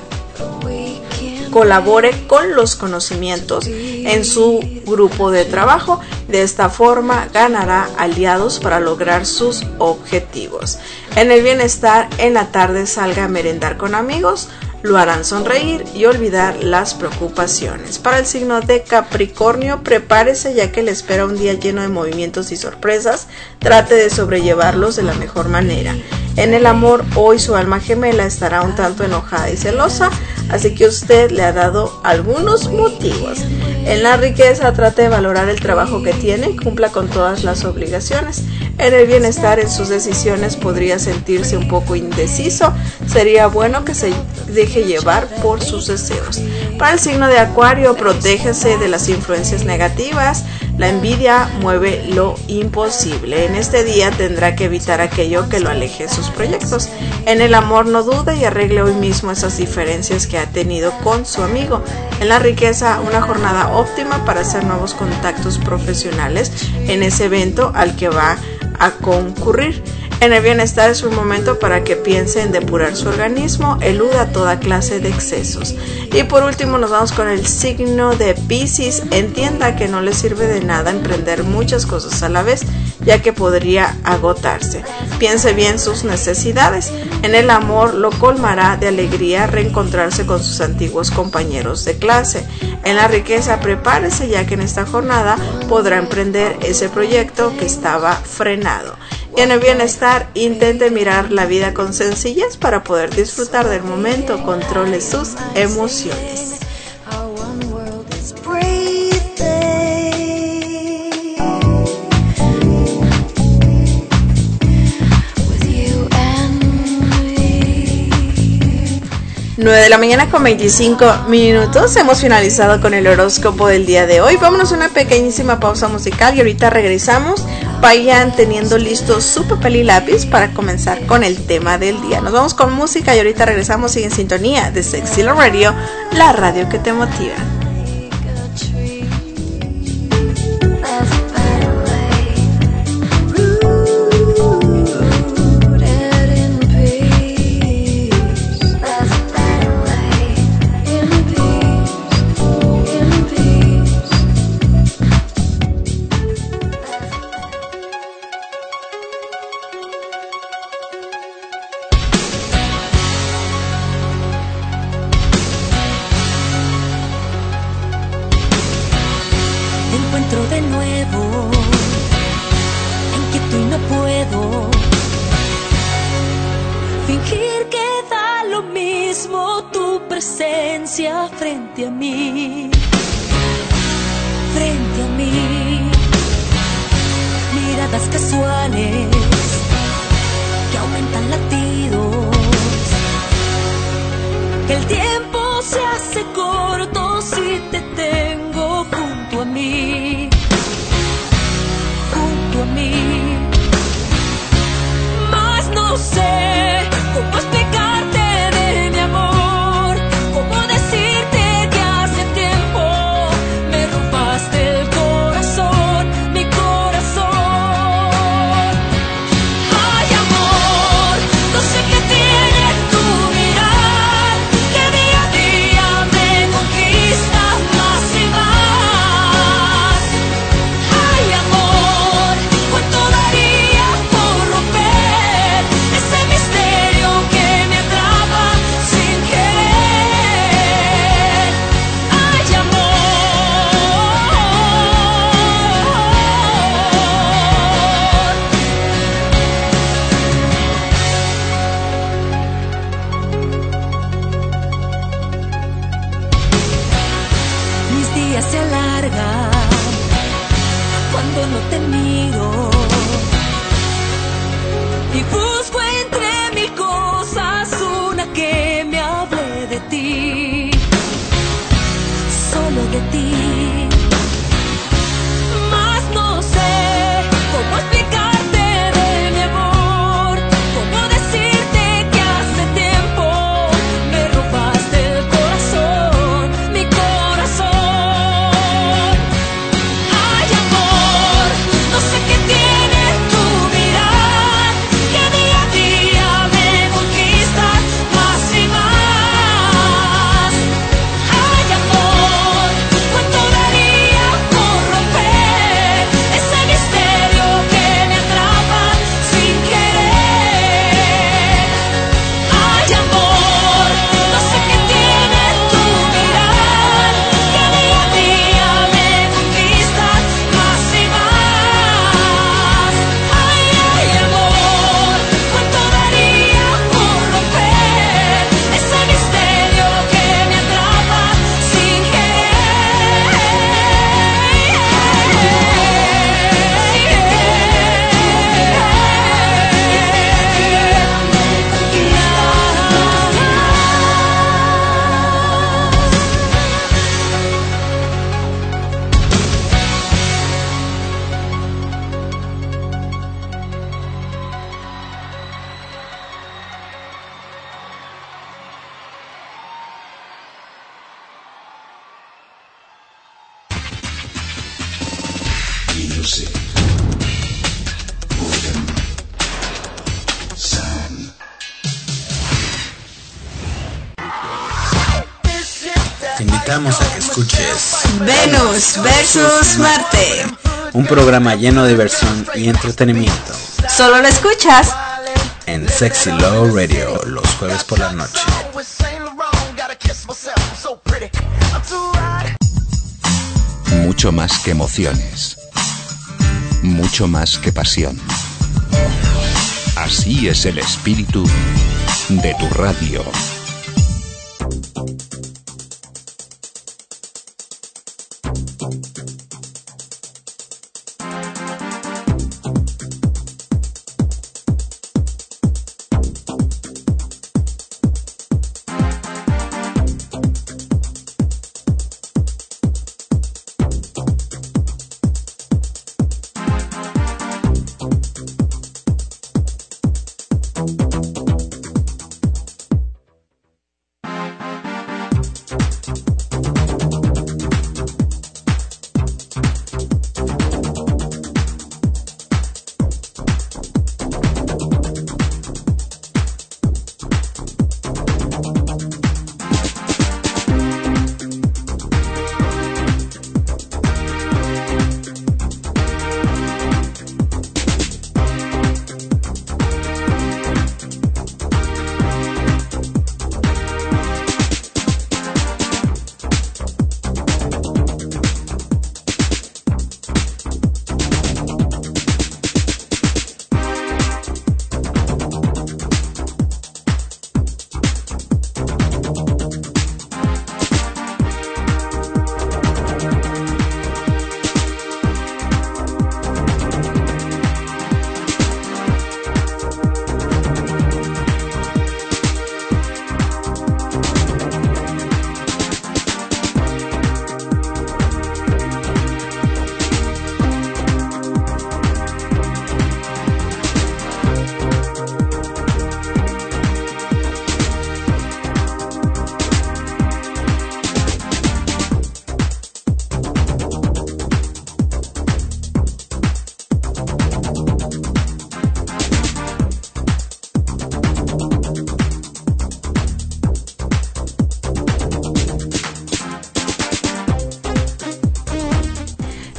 colabore con los conocimientos en su grupo de trabajo. De esta forma ganará aliados para lograr sus objetivos. En el bienestar, en la tarde salga a merendar con amigos, lo harán sonreír y olvidar las preocupaciones. Para el signo de Capricornio, prepárese ya que le espera un día lleno de movimientos y sorpresas. Trate de sobrellevarlos de la mejor manera. En el amor, hoy su alma gemela estará un tanto enojada y celosa, así que usted le ha dado algunos motivos. En la riqueza, trate de valorar el trabajo que tiene y cumpla con todas las obligaciones. En el bienestar, en sus decisiones podría sentirse un poco indeciso. Sería bueno que se deje llevar por sus deseos. Para el signo de Acuario, protégese de las influencias negativas. La envidia mueve lo imposible. En este día tendrá que evitar aquello que lo aleje de sus proyectos. En el amor, no dude y arregle hoy mismo esas diferencias que ha tenido con su amigo. En la riqueza, una jornada óptima para hacer nuevos contactos profesionales en ese evento al que va a concurrir. En el bienestar, es un momento para que piense en depurar su organismo, eluda toda clase de excesos. Y por último nos vamos con el signo de Piscis. Entienda que no le sirve de nada emprender muchas cosas a la vez, ya que podría agotarse. Piense bien sus necesidades. En el amor, lo colmará de alegría reencontrarse con sus antiguos compañeros de clase. En la riqueza, prepárese ya que en esta jornada podrá emprender ese proyecto que estaba frenado. Y en el bienestar, intente mirar la vida con sencillez para poder disfrutar del momento, controle sus emociones. 9 de la mañana con 25 minutos. Hemos finalizado con el horóscopo del día de hoy. Vámonos a una pequeñísima pausa musical y ahorita regresamos. Vayan teniendo listos su papel y lápiz para comenzar con el tema del día. Nos vamos con música y ahorita regresamos. Sigue en sintonía de Sexy Love Radio, la radio que te motiva. Frente a mí, frente a mí, miradas casuales, que aumentan latidos. El tiempo se hace corto si te tengo junto a mí, junto a mí. Mas no sé cómo explicarte de mi amor, cómo decirte que hace tiempo me robaste el corazón, mi corazón. Ay, amor, no sé qué tiene tu mirar, que día a día me conquista más y más. Ay, amor, cuánto daría por romper ese misterio que me atrapa sin querer. Ay, amor. Mis días se alargan cuando no te miro y busco entre mil cosas una que me hable de ti, solo de ti. Mas no sé cómo explicarte de mi amor, cómo decirte que hace tiempo me robaste el corazón, mi corazón. Ay, amor, no sé qué tiene tu mirar, que día a día me conquistas más y más. Ay, amor, cuánto daría por romper ese misterio que me atrapa sin querer. Ay, amor, no sé qué tiene tu mirar, que día a día me conquistas más y más. Ay, ay, amor, cuánto daría por romper ese misterio que me atrapa sin Music. Rhythm. Sound. Te invitamos a que escuches Venus versus Marte. un programa lleno de diversión y entretenimiento Solo lo escuchas en Sexy Love Radio los jueves por la noche. Mucho más que emociones. Mucho más que pasión. Así es el espíritu de tu radio.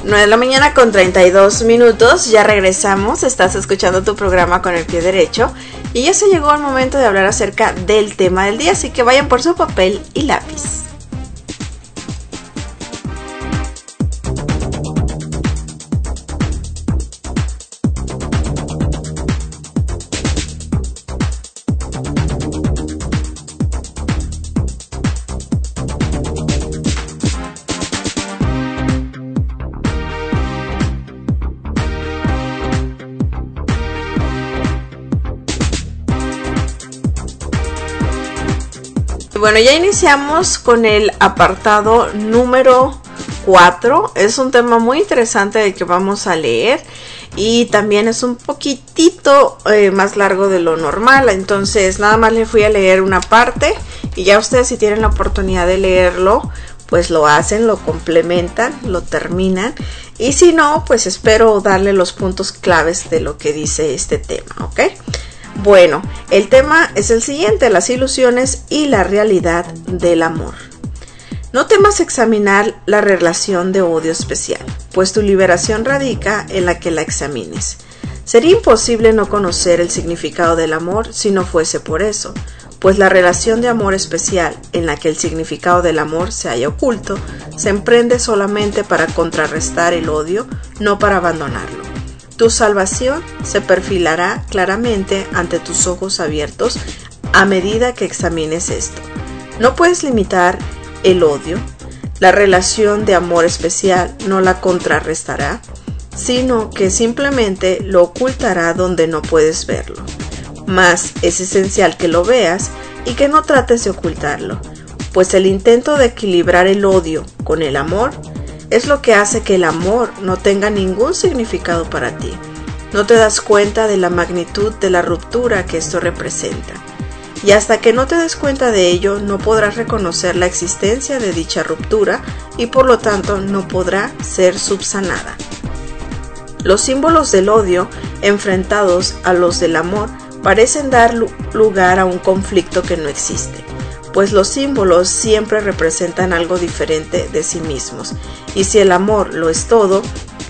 9 de la mañana con 32 minutos, ya regresamos, estás escuchando tu programa Con el Pie Derecho y ya se llegó el momento de hablar acerca del tema del día, así que vayan por su papel y lápiz. Bueno, ya iniciamos con el apartado número 4. Es un tema muy interesante del que vamos a leer y también es un poquitito más largo de lo normal. Entonces nada más le fui a leer una parte y ya ustedes, si tienen la oportunidad de leerlo, pues lo hacen, lo complementan, lo terminan. Y si no, pues espero darle los puntos claves de lo que dice este tema, ¿ok? Bueno, el tema es el siguiente: las ilusiones y la realidad del amor. No temas examinar la relación de odio especial, pues tu liberación radica en la que la examines. Sería imposible no conocer el significado del amor si no fuese por eso, pues la relación de amor especial en la que el significado del amor se halla oculto, se emprende solamente para contrarrestar el odio, no para abandonarlo. Tu salvación se perfilará claramente ante tus ojos abiertos a medida que examines esto. No puedes limitar el odio. La relación de amor especial no la contrarrestará, sino que simplemente lo ocultará donde no puedes verlo. Mas es esencial que lo veas y que no trates de ocultarlo, pues el intento de equilibrar el odio con el amor es lo que hace que el amor no tenga ningún significado para ti. No te das cuenta de la magnitud de la ruptura que esto representa. Y hasta que no te des cuenta de ello, no podrás reconocer la existencia de dicha ruptura y por lo tanto no podrá ser subsanada. Los símbolos del odio, enfrentados a los del amor, parecen dar lugar a un conflicto que no existe, pues los símbolos siempre representan algo diferente de sí mismos, y si el amor lo es todo,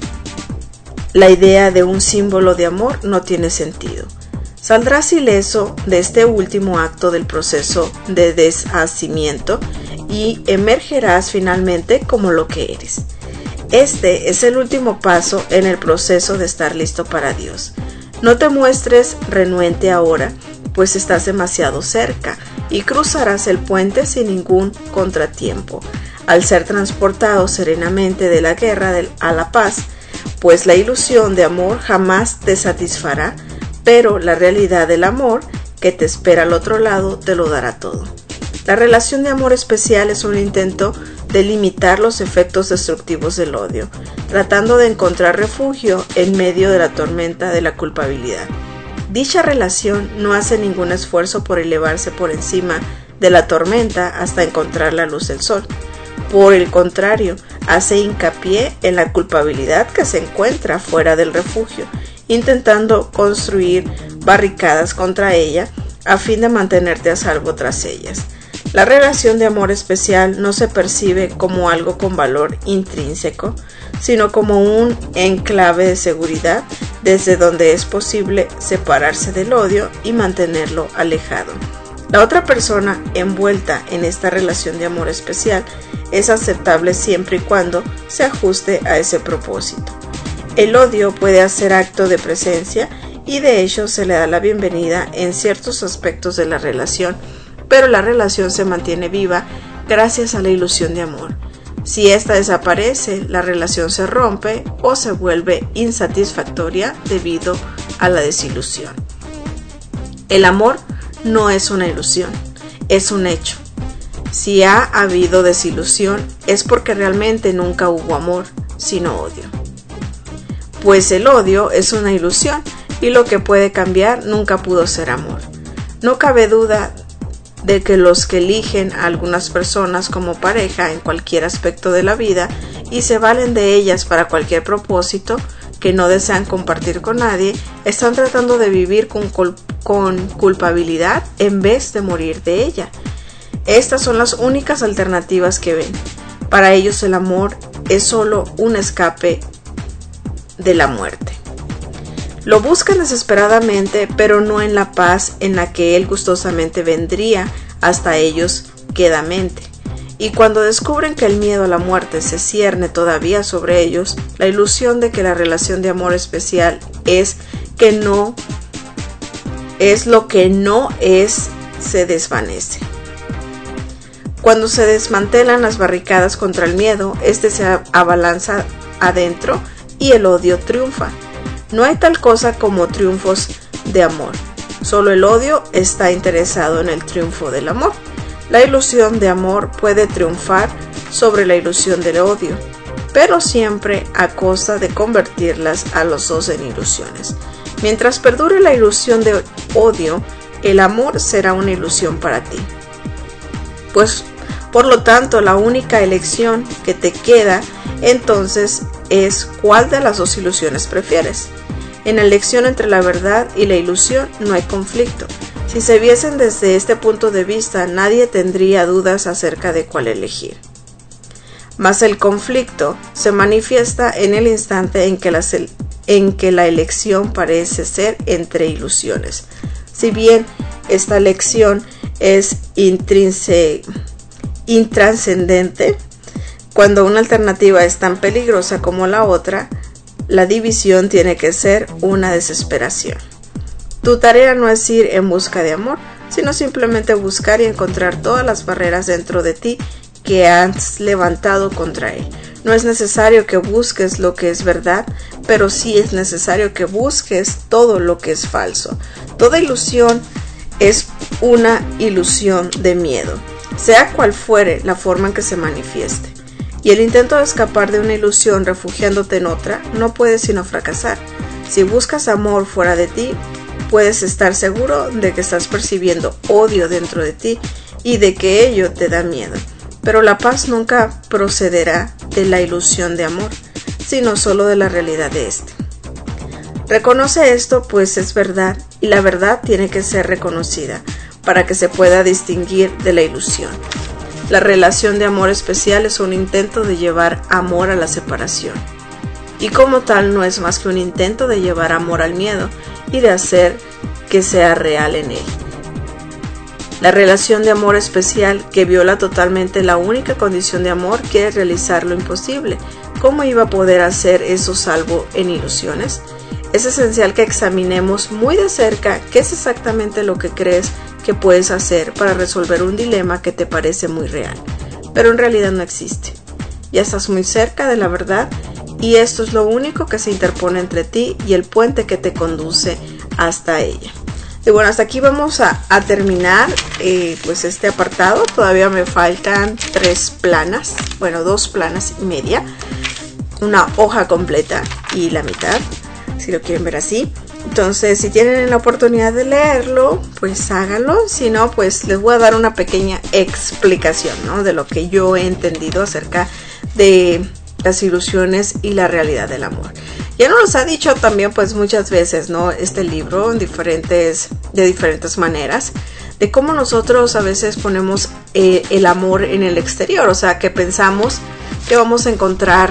la idea de un símbolo de amor no tiene sentido. Saldrás ileso de este último acto del proceso de deshacimiento y emergerás finalmente como lo que eres. Este es el último paso en el proceso de estar listo para Dios. No te muestres renuente ahora, pues estás demasiado cerca y cruzarás el puente sin ningún contratiempo, al ser transportado serenamente de la guerra a la paz, pues la ilusión de amor jamás te satisfará, pero la realidad del amor que te espera al otro lado te lo dará todo. La relación de amor especial es un intento de limitar los efectos destructivos del odio, tratando de encontrar refugio en medio de la tormenta de la culpabilidad. Dicha relación no hace ningún esfuerzo por elevarse por encima de la tormenta hasta encontrar la luz del sol. Por el contrario, hace hincapié en la culpabilidad que se encuentra fuera del refugio, intentando construir barricadas contra ella a fin de mantenerte a salvo tras ellas. La relación de amor especial no se percibe como algo con valor intrínseco, sino como un enclave de seguridad desde donde es posible separarse del odio y mantenerlo alejado. La otra persona envuelta en esta relación de amor especial es aceptable siempre y cuando se ajuste a ese propósito. El odio puede hacer acto de presencia y de hecho se le da la bienvenida en ciertos aspectos de la relación, pero la relación se mantiene viva gracias a la ilusión de amor. Si esta desaparece, la relación se rompe o se vuelve insatisfactoria debido a la desilusión. El amor no es una ilusión, es un hecho. Si ha habido desilusión, es porque realmente nunca hubo amor, sino odio. Pues el odio es una ilusión y lo que puede cambiar nunca pudo ser amor. No cabe duda de que los que eligen a algunas personas como pareja en cualquier aspecto de la vida y se valen de ellas para cualquier propósito que no desean compartir con nadie, están tratando de vivir con culpabilidad en vez de morir de ella. Estas son las únicas alternativas que ven. Para ellos el amor es solo un escape de la muerte. Lo buscan desesperadamente, pero no en la paz en la que Él gustosamente vendría hasta ellos quedamente. Y cuando descubren que el miedo a la muerte se cierne todavía sobre ellos, la ilusión de que la relación de amor especial es lo que no es, se desvanece. Cuando se desmantelan las barricadas contra el miedo, este se abalanza adentro y el odio triunfa. No hay tal cosa como triunfos de amor. Solo el odio está interesado en el triunfo del amor. La ilusión de amor puede triunfar sobre la ilusión del odio, pero siempre a costa de convertirlas a los dos en ilusiones. Mientras perdure la ilusión de odio, el amor será una ilusión para ti. Pues, por lo tanto, la única elección que te queda entonces es cuál de las dos ilusiones prefieres. En la elección entre la verdad y la ilusión no hay conflicto. Si se viesen desde este punto de vista, nadie tendría dudas acerca de cuál elegir. Mas el conflicto se manifiesta en el instante en que la elección parece ser entre ilusiones. Si bien esta elección es intranscendente, cuando una alternativa es tan peligrosa como la otra, la división tiene que ser una desesperación. Tu tarea no es ir en busca de amor, sino simplemente buscar y encontrar todas las barreras dentro de ti que has levantado contra él. No es necesario que busques lo que es verdad, pero sí es necesario que busques todo lo que es falso. Toda ilusión es una ilusión de miedo, sea cual fuere la forma en que se manifieste. Y el intento de escapar de una ilusión refugiándote en otra no puede sino fracasar. Si buscas amor fuera de ti, puedes estar seguro de que estás percibiendo odio dentro de ti y de que ello te da miedo. Pero la paz nunca procederá de la ilusión de amor, sino solo de la realidad de éste. Reconoce esto, pues es verdad, y la verdad tiene que ser reconocida para que se pueda distinguir de la ilusión. La relación de amor especial es un intento de llevar amor a la separación, y como tal no es más que un intento de llevar amor al miedo y de hacer que sea real en él. La relación de amor especial, que viola totalmente la única condición de amor, quiere realizar lo imposible. ¿Cómo iba a poder hacer eso salvo en ilusiones? Es esencial que examinemos muy de cerca qué es exactamente lo que crees que puedes hacer para resolver un dilema que te parece muy real, pero en realidad no existe. Ya estás muy cerca de la verdad y esto es lo único que se interpone entre ti y el puente que te conduce hasta ella. Y bueno, hasta aquí vamos a terminar pues este apartado. Todavía me faltan 3 planas, bueno, 2 planas y media, una hoja completa y la mitad, si lo quieren ver así. Entonces, si tienen la oportunidad de leerlo, pues háganlo. Si no, pues les voy a dar una pequeña explicación, ¿no?, de lo que yo he entendido acerca de las ilusiones y la realidad del amor. Ya nos ha dicho también pues muchas veces, ¿no?, este libro de diferentes maneras, de cómo nosotros a veces ponemos el amor en el exterior, o sea, que pensamos que vamos a encontrar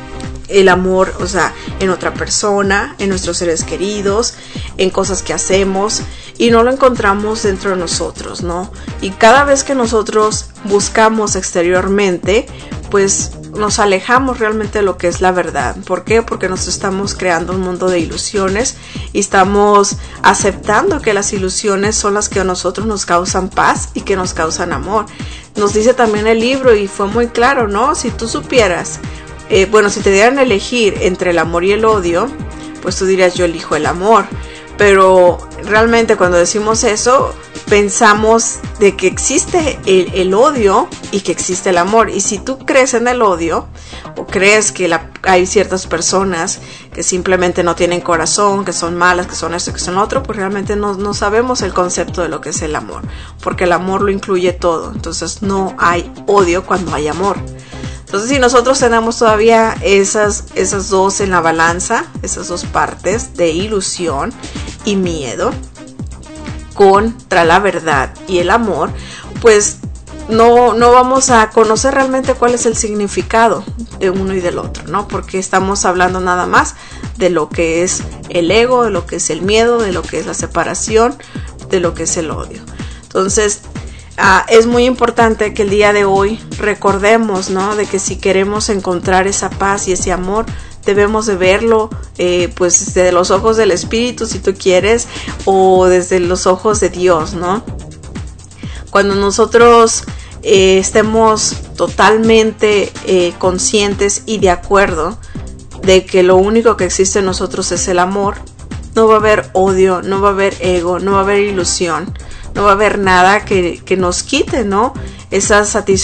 el amor, o sea, en otra persona, en nuestros seres queridos, en cosas que hacemos, y no lo encontramos dentro de nosotros, ¿no? Y cada vez que nosotros buscamos exteriormente, pues nos alejamos realmente de lo que es la verdad. ¿Por qué? Porque nos estamos creando un mundo de ilusiones y estamos aceptando que las ilusiones son las que a nosotros nos causan paz y que nos causan amor. Nos dice también el libro, y fue muy claro, ¿no? Si tú supieras, si te dieran a elegir entre el amor y el odio, pues tú dirías, yo elijo el amor. Pero realmente cuando decimos eso, pensamos de que existe el odio y que existe el amor. Y si tú crees en el odio, o crees que hay ciertas personas que simplemente no tienen corazón, que son malas, que son esto, que son otro, pues realmente no sabemos el concepto de lo que es el amor, porque el amor lo incluye todo. Entonces no hay odio cuando hay amor. Entonces, si nosotros tenemos todavía esas dos en la balanza, esas dos partes de ilusión y miedo contra la verdad y el amor, pues no vamos a conocer realmente cuál es el significado de uno y del otro, ¿no? Porque estamos hablando nada más de lo que es el ego, de lo que es el miedo, de lo que es la separación, de lo que es el odio. Entonces, es muy importante que el día de hoy recordemos, ¿no? De que si queremos encontrar esa paz y ese amor, debemos de verlo pues desde los ojos del Espíritu, si tú quieres, o desde los ojos de Dios, ¿no? Cuando nosotros estemos totalmente conscientes y de acuerdo de que lo único que existe en nosotros es el amor, no va a haber odio, no va a haber ego, no va a haber ilusión, no va a haber nada que nos quite, ¿no? Esa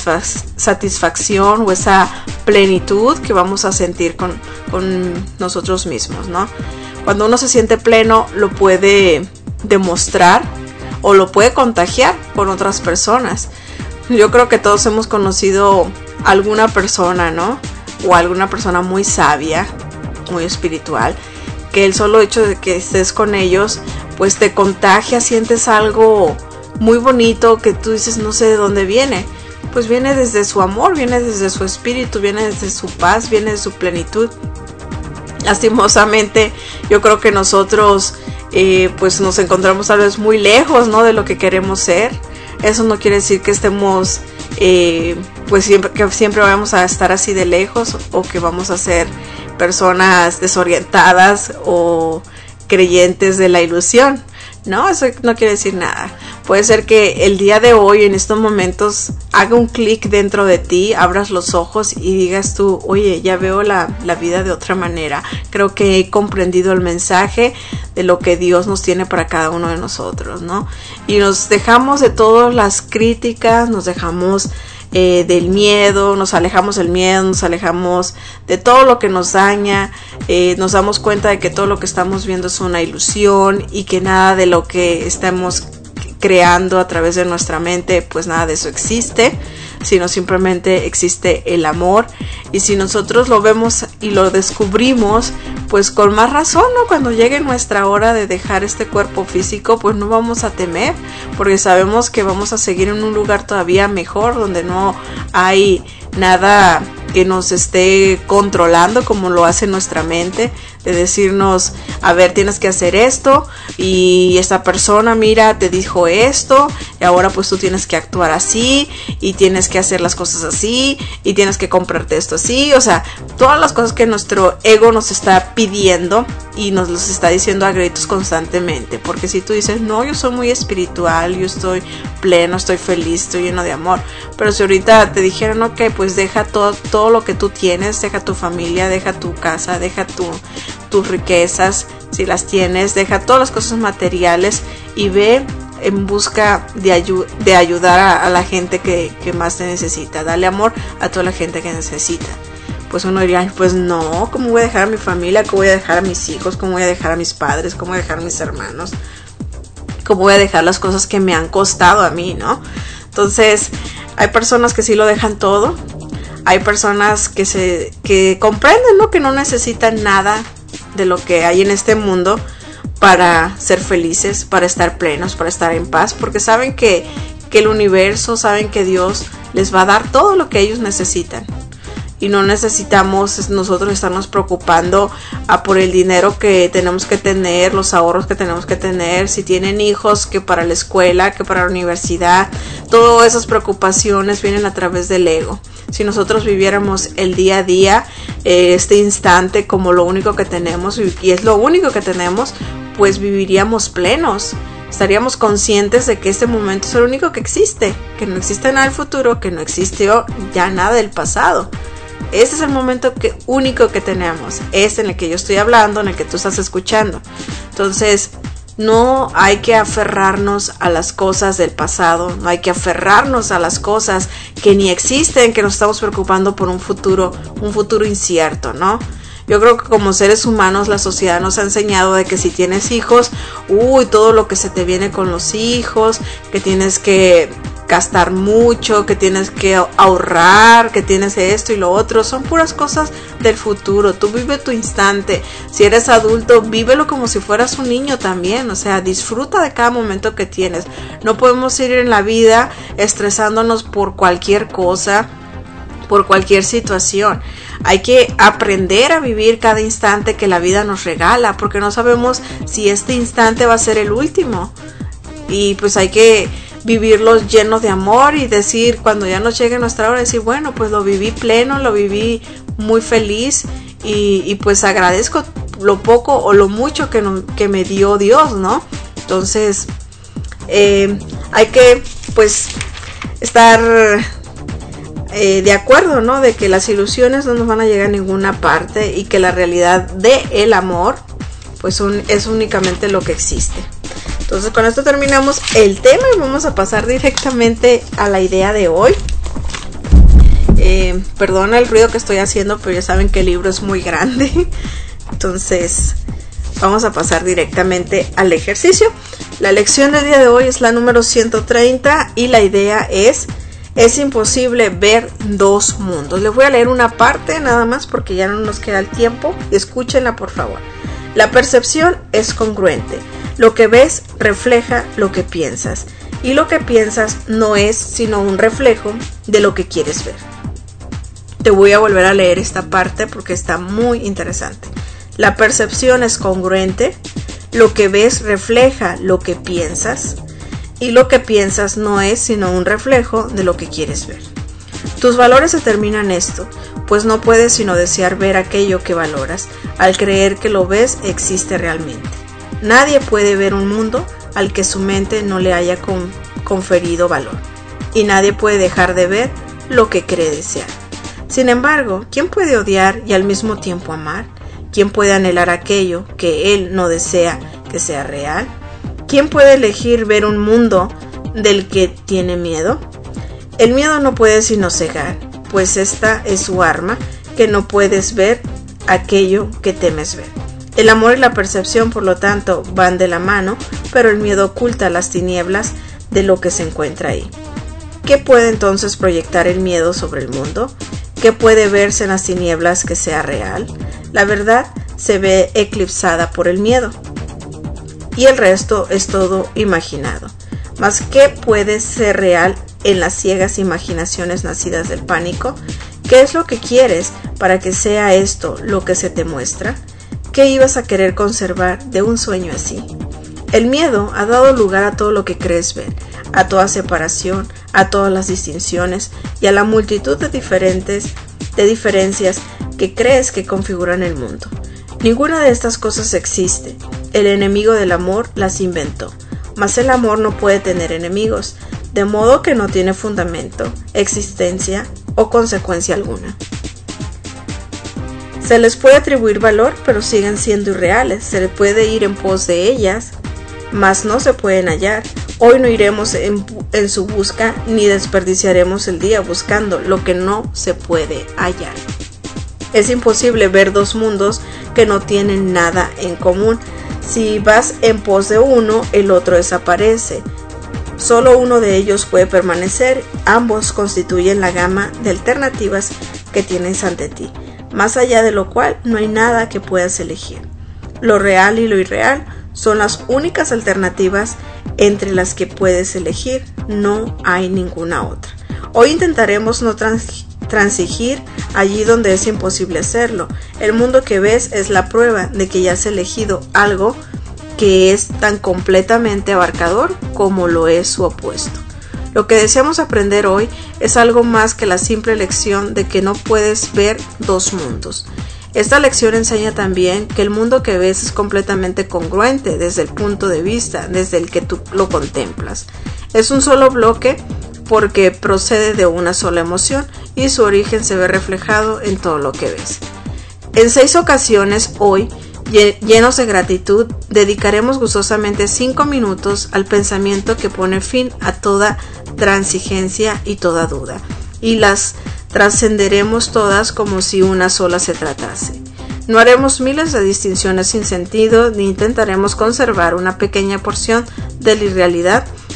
satisfacción o esa plenitud que vamos a sentir con nosotros mismos, ¿no? Cuando uno se siente pleno, lo puede demostrar o lo puede contagiar con otras personas. Yo creo que todos hemos conocido alguna persona, ¿no? O alguna persona muy sabia, muy espiritual, que el solo hecho de que estés con ellos, pues te contagia, sientes algo muy bonito que tú dices, no sé de dónde viene. Pues viene desde su amor, viene desde su espíritu, viene desde su paz, viene de su plenitud. Lastimosamente, yo creo que nosotros pues nos encontramos tal vez muy lejos, ¿no? De lo que queremos ser. Eso no quiere decir que estemos pues siempre vamos a estar así de lejos, o que vamos a ser personas desorientadas o creyentes de la ilusión. No, eso no quiere decir nada. Puede ser que el día de hoy, en estos momentos, haga un clic dentro de ti, abras los ojos y digas tú, oye, ya veo la vida de otra manera. Creo que he comprendido el mensaje de lo que Dios nos tiene para cada uno de nosotros, ¿no? Y nos dejamos de todas las críticas, nos dejamos del miedo, nos alejamos del miedo, nos alejamos de todo lo que nos daña, nos damos cuenta de que todo lo que estamos viendo es una ilusión y que nada de lo que estamos creando a través de nuestra mente, pues nada de eso existe, sino simplemente existe el amor. Y si nosotros lo vemos y lo descubrimos, pues con más razón, ¿no? Cuando llegue nuestra hora de dejar este cuerpo físico, pues no vamos a temer, porque sabemos que vamos a seguir en un lugar todavía mejor, donde no hay nada que nos esté controlando como lo hace nuestra mente, de decirnos, a ver, tienes que hacer esto, y esta persona, mira, te dijo esto, y ahora pues tú tienes que actuar así, y tienes que hacer las cosas así, y tienes que comprarte esto así. O sea, todas las cosas que nuestro ego nos está pidiendo y nos los está diciendo a gritos constantemente. Porque si tú dices, no, yo soy muy espiritual, yo estoy pleno, estoy feliz, estoy lleno de amor, pero si ahorita te dijeron, ok, pues deja todo lo que tú tienes, deja tu familia, deja tu casa, deja tus riquezas, si las tienes, deja todas las cosas materiales y ve en busca de ayudar a la gente que más te necesita. Dale amor a toda la gente que necesita. Pues uno diría, pues no, ¿cómo voy a dejar a mi familia? ¿Cómo voy a dejar a mis hijos? ¿Cómo voy a dejar a mis padres? ¿Cómo voy a dejar a mis hermanos? ¿Cómo voy a dejar las cosas que me han costado a mí, no? Entonces, hay personas que sí lo dejan todo. Hay personas que comprenden, ¿no? Que no necesitan nada de lo que hay en este mundo para ser felices, para estar plenos, para estar en paz, porque saben que el universo, saben que Dios les va a dar todo lo que ellos necesitan. Y no necesitamos nosotros estarnos preocupando por el dinero que tenemos que tener, los ahorros que tenemos que tener, si tienen hijos, que para la escuela, que para la universidad. Todas esas preocupaciones vienen a través del ego. Si nosotros viviéramos el día a día, este instante como lo único que tenemos, y es lo único que tenemos, pues viviríamos plenos. Estaríamos conscientes de que este momento es el único que existe, que no existe nada del futuro, que no existió ya nada del pasado. Este es el momento único que tenemos, este en el que yo estoy hablando, en el que tú estás escuchando. Entonces, no hay que aferrarnos a las cosas del pasado, no hay que aferrarnos a las cosas que ni existen, que nos estamos preocupando por un futuro incierto, ¿no? Yo creo que como seres humanos la sociedad nos ha enseñado de que si tienes hijos, todo lo que se te viene con los hijos, que tienes que gastar mucho, que tienes que ahorrar, que tienes esto y lo otro. Son puras cosas del futuro. Tú vive tu instante. Si eres adulto, vívelo como si fueras un niño también. O sea, disfruta de cada momento que tienes. No podemos ir en la vida estresándonos por cualquier cosa, por cualquier situación. Hay que aprender a vivir cada instante que la vida nos regala, porque no sabemos si este instante va a ser el último. Y pues hay que vivirlos llenos de amor y decir, cuando ya nos llegue nuestra hora, decir, bueno, pues lo viví pleno, lo viví muy feliz y pues agradezco lo poco o lo mucho que me dio Dios, ¿no? Entonces hay que pues estar de acuerdo, ¿no? De que las ilusiones no nos van a llegar a ninguna parte y que la realidad del amor pues es únicamente lo que existe. Entonces con esto terminamos el tema y vamos a pasar directamente a la idea de hoy. Perdona el ruido que estoy haciendo, pero ya saben que el libro es muy grande. Entonces vamos a pasar directamente al ejercicio. La lección del día de hoy es la número 130 y la idea es imposible ver dos mundos. Les voy a leer una parte nada más porque ya no nos queda el tiempo. Escúchenla por favor. La percepción es congruente. Lo que ves refleja lo que piensas, y lo que piensas no es sino un reflejo de lo que quieres ver. Te voy a volver a leer esta parte porque está muy interesante. La percepción es congruente, lo que ves refleja lo que piensas, y lo que piensas no es sino un reflejo de lo que quieres ver. Tus valores determinan esto, pues no puedes sino desear ver aquello que valoras, al creer que lo ves existe realmente. Nadie puede ver un mundo al que su mente no le haya conferido valor, y nadie puede dejar de ver lo que cree desear. Sin embargo, ¿quién puede odiar y al mismo tiempo amar? ¿Quién puede anhelar aquello que él no desea que sea real? ¿Quién puede elegir ver un mundo del que tiene miedo? El miedo no puede sino cegar, pues esta es su arma, que no puedes ver aquello que temes ver. El amor y la percepción, por lo tanto, van de la mano, pero el miedo oculta las tinieblas de lo que se encuentra ahí. ¿Qué puede entonces proyectar el miedo sobre el mundo? ¿Qué puede verse en las tinieblas que sea real? La verdad se ve eclipsada por el miedo, y el resto es todo imaginado. Mas ¿qué puede ser real en las ciegas imaginaciones nacidas del pánico? ¿Qué es lo que quieres para que sea esto lo que se te muestra? ¿Qué ibas a querer conservar de un sueño así? El miedo ha dado lugar a todo lo que crees ver, a toda separación, a todas las distinciones y a la multitud de diferencias que crees que configuran el mundo. Ninguna de estas cosas existe. El enemigo del amor las inventó, mas el amor no puede tener enemigos, de modo que no tiene fundamento, existencia o consecuencia alguna. Se les puede atribuir valor, pero siguen siendo irreales. Se les puede ir en pos de ellas, mas no se pueden hallar. Hoy no iremos en su busca, ni desperdiciaremos el día buscando lo que no se puede hallar. Es imposible ver dos mundos que no tienen nada en común. Si vas en pos de uno, el otro desaparece. Solo uno de ellos puede permanecer. Ambos constituyen la gama de alternativas que tienes ante ti, más allá de lo cual no hay nada que puedas elegir. Lo real y lo irreal son las únicas alternativas entre las que puedes elegir, no hay ninguna otra. Hoy intentaremos no transigir allí donde es imposible hacerlo. El mundo que ves es la prueba de que ya has elegido algo que es tan completamente abarcador como lo es su opuesto. Lo que deseamos aprender hoy es algo más que la simple lección de que no puedes ver dos mundos. Esta lección enseña también que el mundo que ves es completamente congruente desde el punto de vista desde el que tú lo contemplas. Es un solo bloque porque procede de una sola emoción y su origen se ve reflejado en todo lo que ves. En 6 ocasiones hoy, llenos de gratitud, dedicaremos gustosamente 5 minutos al pensamiento que pone fin a toda transigencia y toda duda, y las trascenderemos todas como si una sola se tratase. No haremos miles de distinciones sin sentido, ni intentaremos conservar una pequeña porción de la irrealidad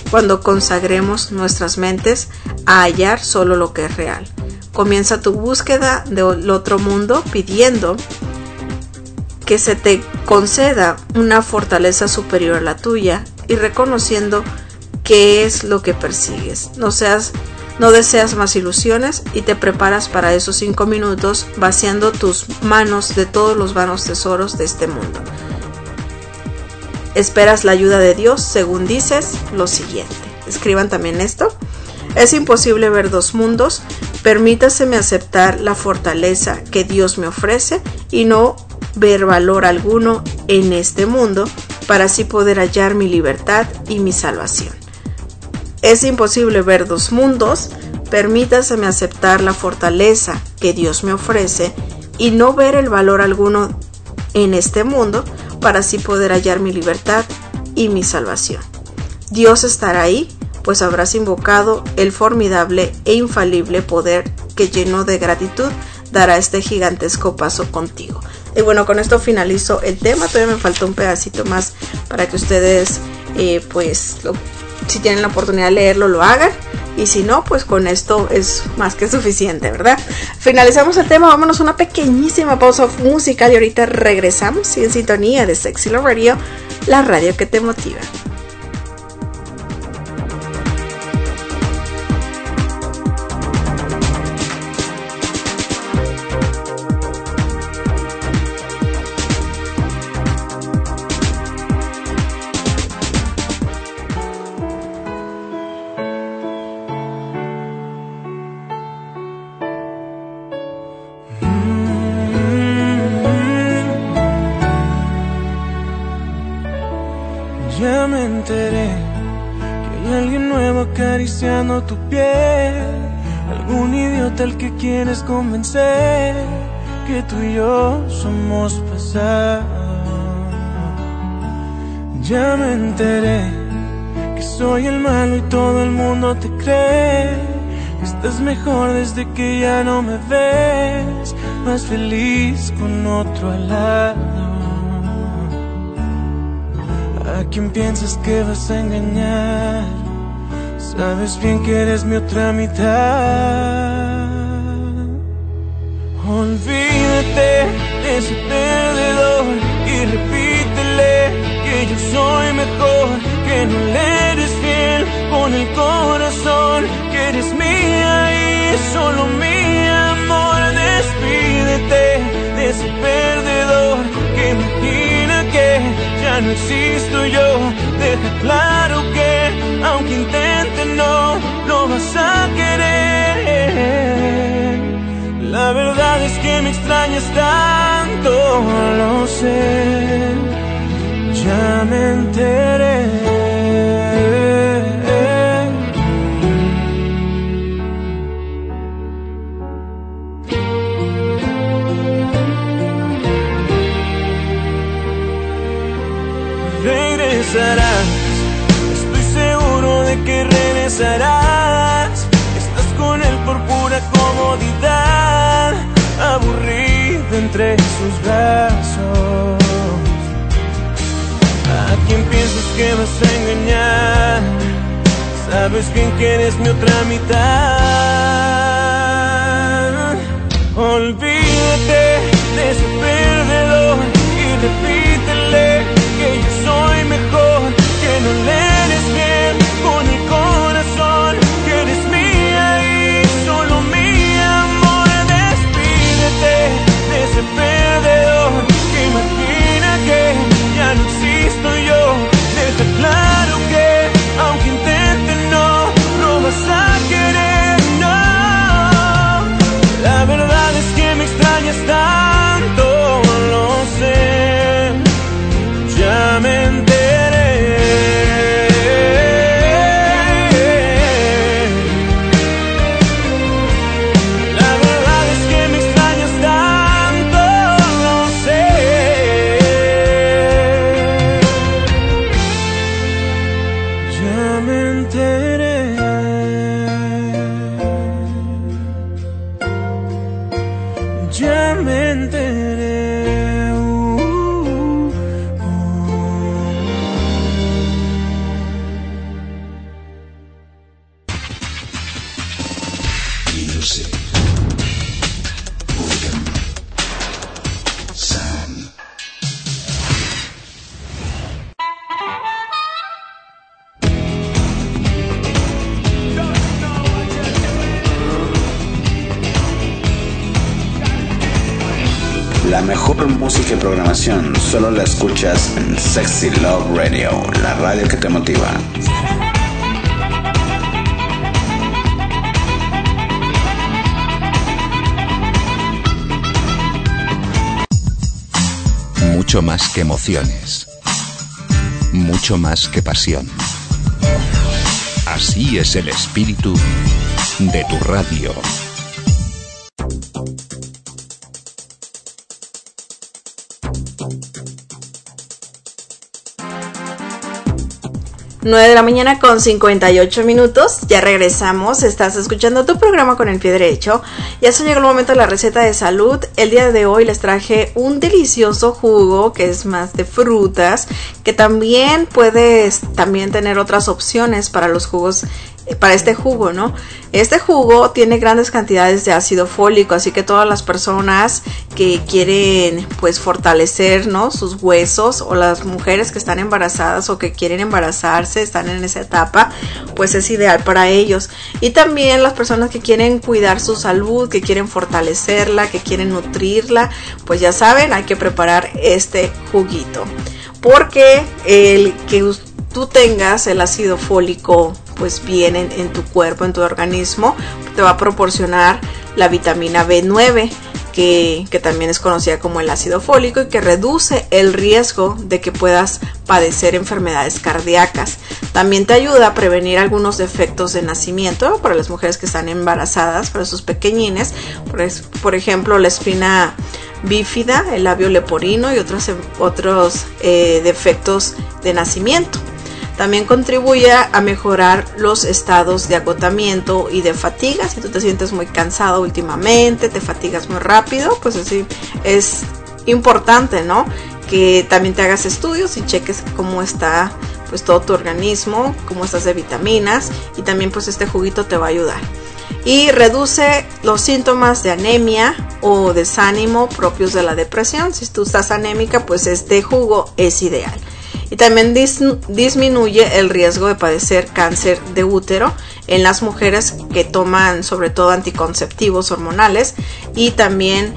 cuando consagremos nuestras mentes a hallar solo lo que es real. Comienza tu búsqueda del otro mundo pidiendo que se te conceda una fortaleza superior a la tuya y reconociendo qué es lo que persigues. No deseas más ilusiones y te preparas para esos 5 minutos vaciando tus manos de todos los vanos tesoros de este mundo. Esperas la ayuda de Dios según dices lo siguiente. Escriban también esto. Es imposible ver dos mundos. Permítaseme aceptar la fortaleza que Dios me ofrece y no ver valor alguno en este mundo para así poder hallar mi libertad y mi salvación. Es imposible ver dos mundos. Permítaseme aceptar la fortaleza que Dios me ofrece y no ver el valor alguno en este mundo para así poder hallar mi libertad y mi salvación. Dios estará ahí, pues habrás invocado el formidable e infalible poder que, lleno de gratitud, dará este gigantesco paso contigo. Y bueno, con esto finalizo el tema. Todavía me falta un pedacito más para que ustedes si tienen la oportunidad de leerlo, lo hagan. Y si no, pues con esto es más que suficiente, ¿verdad? Finalizamos el tema, vámonos a una pequeñísima pausa musical y ahorita regresamos en sintonía de Sexy Love Radio, la radio que te motiva. Ya me enteré que hay alguien nuevo acariciando tu piel, algún idiota al que quieres convencer que tú y yo somos pasado. Ya me enteré que soy el malo y todo el mundo te cree que estás mejor desde que ya no me ves, más feliz con otro al lado. ¿A quién piensas que vas a engañar? Sabes bien que eres mi otra mitad. Olvídate de ese perdedor y repítele que yo soy mejor, que no le eres fiel con el corazón, que eres mía y solo mi amor. Despídete de ese perdedor que imagina que ya no existo yo. Deja claro que aunque intente no lo vas a querer. La verdad es que me extrañas tanto, lo sé, ya me enteré. Regresarás, estoy seguro de que regresarás. Estás con él por pura comodidad, aburrido entre sus brazos. ¿A quién piensas que vas a engañar? Sabes bien que eres mi otra mitad. Olvídate de ese perdedor y repítele que yo soy mejor, que no le eres bien con el corazón, que eres mía y solo mi amor. Despídete de ese perdedor que imagina que ya no existo yo. Deja claro que aunque intente no lo vas a querer, no. La verdad es que me extrañas tanto, lo sé, ya me enteré. La verdad es que me extrañas tanto, lo sé, ya me enteré. Ya me enteré. La mejor música y programación solo la escuchas en Sexy Love Radio, la radio que te motiva. Mucho más que emociones. Mucho más que pasión. Así es el espíritu de tu radio. Nueve de la mañana con 58 minutos, ya regresamos, estás escuchando tu programa con el pie derecho. Ya se llegó el momento de la receta de salud. El día de hoy les traje un delicioso jugo que es más de frutas, que también puedes tener otras opciones para los jugos, para este jugo, ¿no? Este jugo tiene grandes cantidades de ácido fólico, así que todas las personas que quieren pues fortalecer, ¿no?, sus huesos, o las mujeres que están embarazadas o que quieren embarazarse, están en esa etapa, pues es ideal para ellos. Y también las personas que quieren cuidar su salud, que quieren fortalecerla, que quieren nutrirla, pues ya saben, hay que preparar este juguito, porque el que tú tengas el ácido fólico pues bien en tu cuerpo, en tu organismo, te va a proporcionar la vitamina B9, que también es conocida como el ácido fólico, y que reduce el riesgo de que puedas padecer enfermedades cardíacas. También te ayuda a prevenir algunos defectos de nacimiento para las mujeres que están embarazadas, para sus pequeñines, por ejemplo la espina bífida, el labio leporino y otros defectos de nacimiento. También contribuye a mejorar los estados de agotamiento y de fatiga. Si tú te sientes muy cansado últimamente, te fatigas muy rápido, pues así es importante, ¿no?, que también te hagas estudios y cheques cómo está pues todo tu organismo, cómo estás de vitaminas, y también pues este juguito te va a ayudar. Y reduce los síntomas de anemia o desánimo propios de la depresión. Si tú estás anémica, pues este jugo es ideal. Y también disminuye el riesgo de padecer cáncer de útero en las mujeres que toman sobre todo anticonceptivos hormonales, y también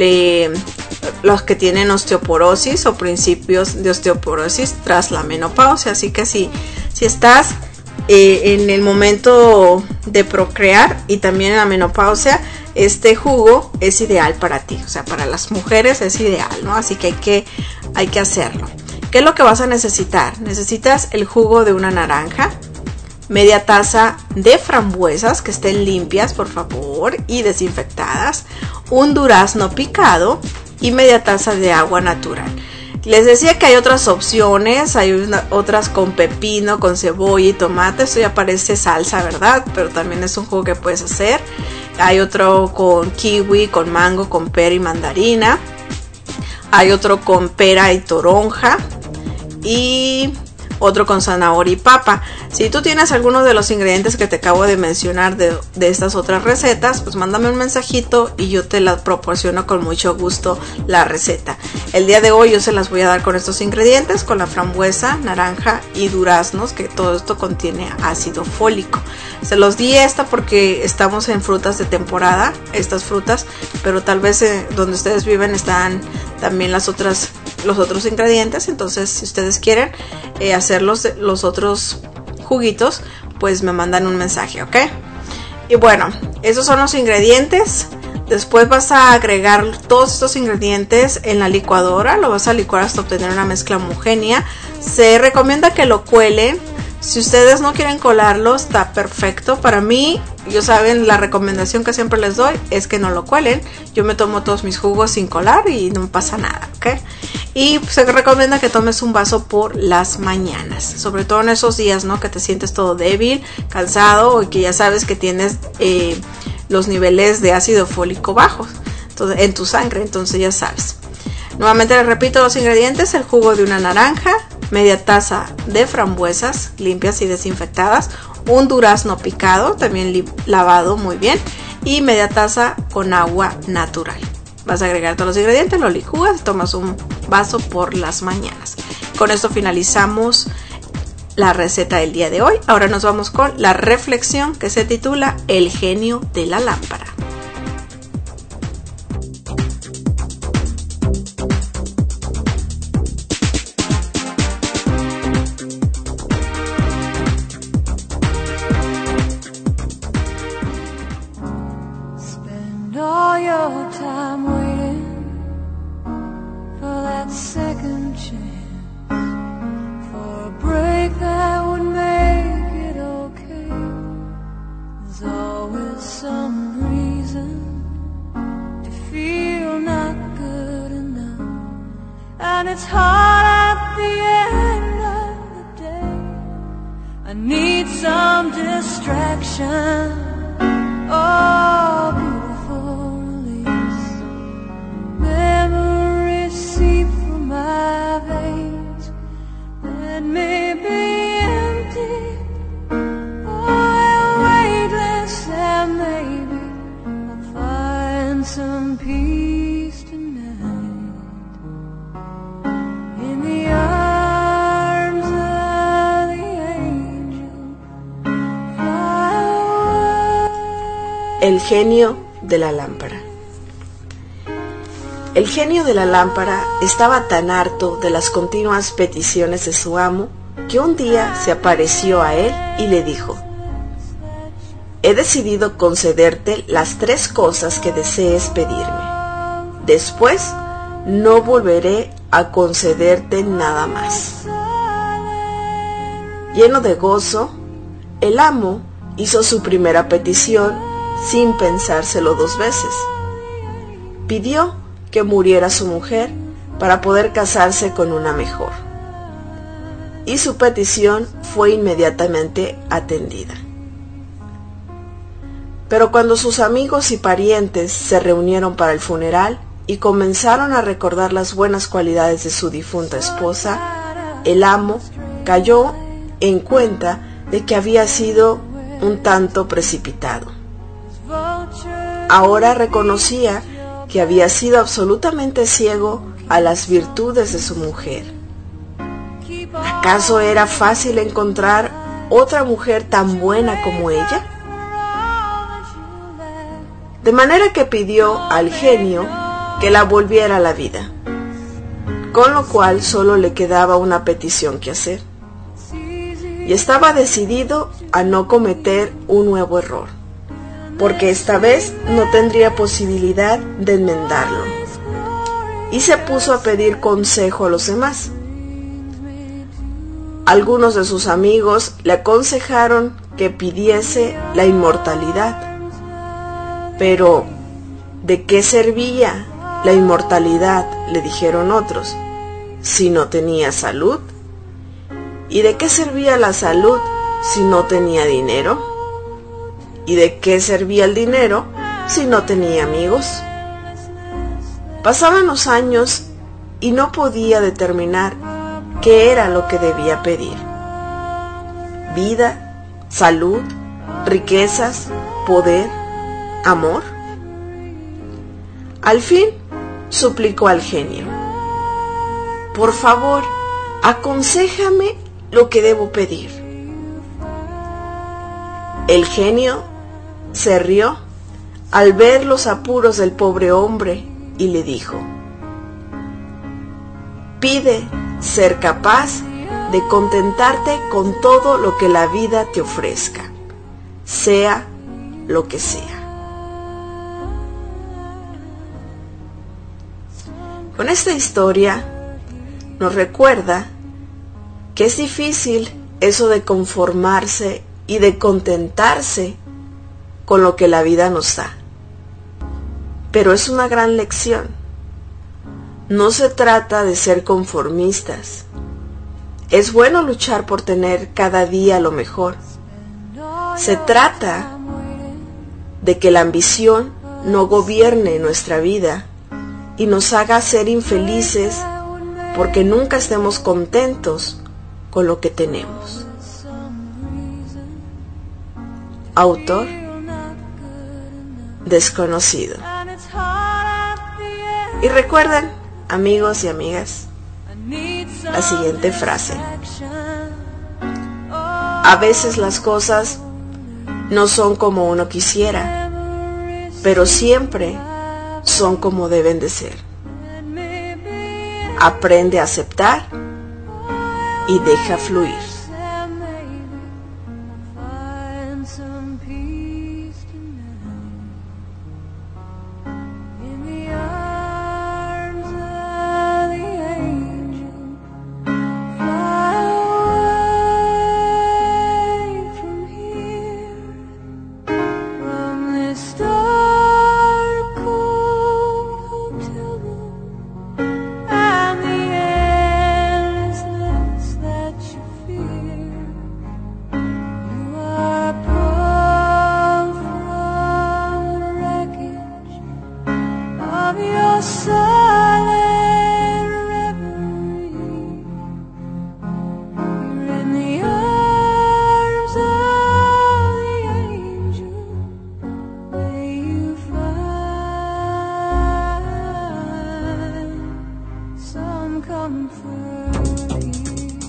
los que tienen osteoporosis o principios de osteoporosis tras la menopausia. Así que si estás en el momento de procrear y también en la menopausia, este jugo es ideal para ti, o sea, para las mujeres es ideal, ¿no? Así que hay que hacerlo. ¿Qué es lo que vas a necesitar? Necesitas el jugo de una naranja, media taza de frambuesas que estén limpias, por favor, y desinfectadas, un durazno picado y media taza de agua natural. Les decía que hay otras opciones, hay otras con pepino, con cebolla y tomate. Esto ya parece salsa, ¿verdad? Pero también es un jugo que puedes hacer. Hay otro con kiwi, con mango, con pera y mandarina. Hay otro con pera y toronja. Y otro con zanahoria y papa. Si tú tienes alguno de los ingredientes que te acabo de mencionar de estas otras recetas, pues mándame un mensajito y yo te la proporciono con mucho gusto la receta. El día de hoy yo se las voy a dar con estos ingredientes, con la frambuesa, naranja y duraznos, que todo esto contiene ácido fólico. Se los di porque estamos en frutas de temporada, estas frutas, pero tal vez donde ustedes viven están también los otros ingredientes. Entonces, si ustedes quieren hacer los otros juguitos, pues me mandan un mensaje, ¿ok? Y bueno, esos son los ingredientes. Después vas a agregar todos estos ingredientes en la licuadora, lo vas a licuar hasta obtener una mezcla homogénea. Se recomienda que lo cuelen. Si ustedes no quieren colarlo, está perfecto. Para mí, ya saben, la recomendación que siempre les doy es que no lo cuelen. Yo me tomo todos mis jugos sin colar y no pasa nada, ¿ok? Y se recomienda que tomes un vaso por las mañanas, sobre todo en esos días, ¿no?, que te sientes todo débil, cansado, y que ya sabes que tienes los niveles de ácido fólico bajos en tu sangre. Entonces ya sabes. Nuevamente les repito los ingredientes: el jugo de una naranja, media taza de frambuesas limpias y desinfectadas, un durazno picado, también lavado muy bien, y media taza con agua natural. Vas a agregar todos los ingredientes, lo licúas, tomas un vaso por las mañanas. Con esto finalizamos la receta del día de hoy. Ahora nos vamos con la reflexión, que se titula El genio de la lámpara. chance for a break that would make it okay. There's always some reason to feel not good enough, and it's hard at the end of the day. I need some distraction, oh, beautiful release. Memories seep through my veins that may be empty, oh, weightless, and maybe I'll find some peace tonight in the arms of the angel. Fly away. El genio de la lámpara. El genio de la lámpara estaba tan harto de las continuas peticiones de su amo que un día se apareció a él y le dijo: he decidido concederte las 3 cosas que desees pedirme. Después no volveré a concederte nada más. Lleno de gozo, el amo hizo su primera petición sin pensárselo 2 veces. Pidió que muriera su mujer para poder casarse con una mejor. Y su petición fue inmediatamente atendida. Pero cuando sus amigos y parientes se reunieron para el funeral y comenzaron a recordar las buenas cualidades de su difunta esposa, el amo cayó en cuenta de que había sido un tanto precipitado. Ahora reconocía que había sido absolutamente ciego a las virtudes de su mujer. ¿Acaso era fácil encontrar otra mujer tan buena como ella? De manera que pidió al genio que la volviera a la vida, con lo cual solo le quedaba una petición que hacer, y estaba decidido a no cometer un nuevo error, porque esta vez no tendría posibilidad de enmendarlo, y se puso a pedir consejo a los demás. Algunos de sus amigos le aconsejaron que pidiese la inmortalidad. Pero, ¿de qué servía la inmortalidad?, le dijeron otros, si no tenía salud. ¿Y de qué servía la salud si no tenía dinero? ¿Y de qué servía el dinero si no tenía amigos? Pasaban los años y no podía determinar qué era lo que debía pedir. Vida, salud, riquezas, poder, amor. Al fin suplicó al genio: por favor, aconséjame lo que debo pedir. El genio se rió al ver los apuros del pobre hombre y le dijo: pide ser capaz de contentarte con todo lo que la vida te ofrezca, sea lo que sea. Con esta historia nos recuerda que es difícil eso de conformarse y de contentarse con lo que la vida nos da. Pero es una gran lección. No se trata de ser conformistas. Es bueno luchar por tener cada día lo mejor. Se trata de que la ambición no gobierne nuestra vida y nos haga ser infelices porque nunca estemos contentos con lo que tenemos. Autor desconocido. Y recuerden, amigos y amigas, la siguiente frase: a veces las cosas no son como uno quisiera, pero siempre son como deben de ser. Aprende a aceptar y deja fluir. your silent reverie. You're in the arms of the angel. May you find some comfort here.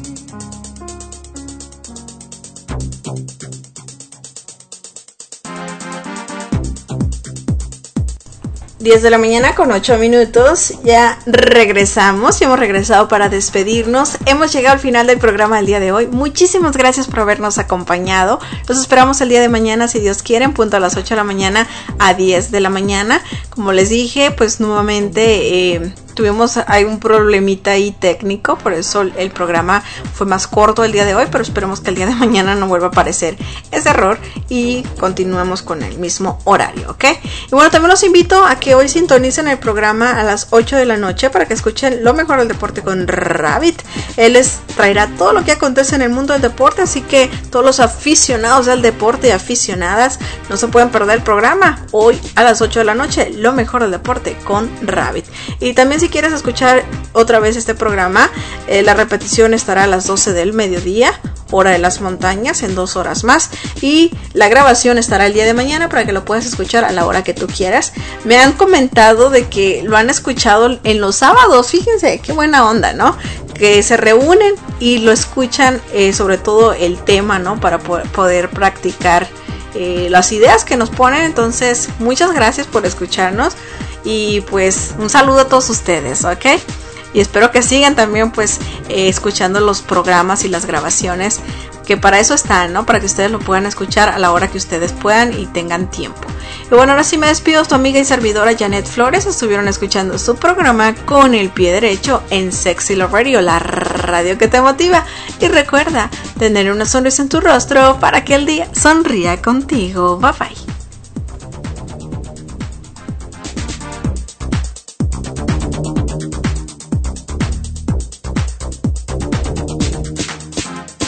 10 de la mañana con 8 minutos, ya regresamos y hemos regresado para despedirnos. Hemos llegado al final del programa del día de hoy. Muchísimas gracias por habernos acompañado. Los esperamos el día de mañana, si Dios quiere, en punto a las 8 de la mañana a 10 de la mañana. Como les dije, pues nuevamente hay un problemita ahí técnico, por eso el programa fue más corto el día de hoy, pero esperemos que el día de mañana no vuelva a aparecer ese error y continuemos con el mismo horario, ¿ok? Y bueno, también los invito a que hoy sintonicen el programa a las 8 de la noche para que escuchen lo mejor del deporte con Rabbit. Él les traerá todo lo que acontece en el mundo del deporte, así que todos los aficionados del deporte y aficionadas no se pueden perder el programa hoy a las 8 de la noche, lo mejor del deporte con Rabbit. Y también si quieres escuchar otra vez este programa, la repetición estará a las 12 del mediodía, hora de las montañas, en 2 horas más, y la grabación estará el día de mañana para que lo puedas escuchar a la hora que tú quieras. Me han comentado de que lo han escuchado en los sábados, fíjense qué buena onda, ¿no? Que se reúnen y lo escuchan, sobre todo el tema, ¿no? Para poder practicar las ideas que nos ponen. Entonces, muchas gracias por escucharnos y pues un saludo a todos ustedes, ¿ok? Y espero que sigan también pues escuchando los programas y las grabaciones, que para eso están, ¿no? Para que ustedes lo puedan escuchar a la hora que ustedes puedan y tengan tiempo. Y bueno, ahora sí me despido, tu amiga y servidora Janet Flores. Estuvieron escuchando su programa Con el Pie Derecho en Sexy Love Radio, la radio que te motiva. Y recuerda tener una sonrisa en tu rostro para que el día sonría contigo. Bye bye.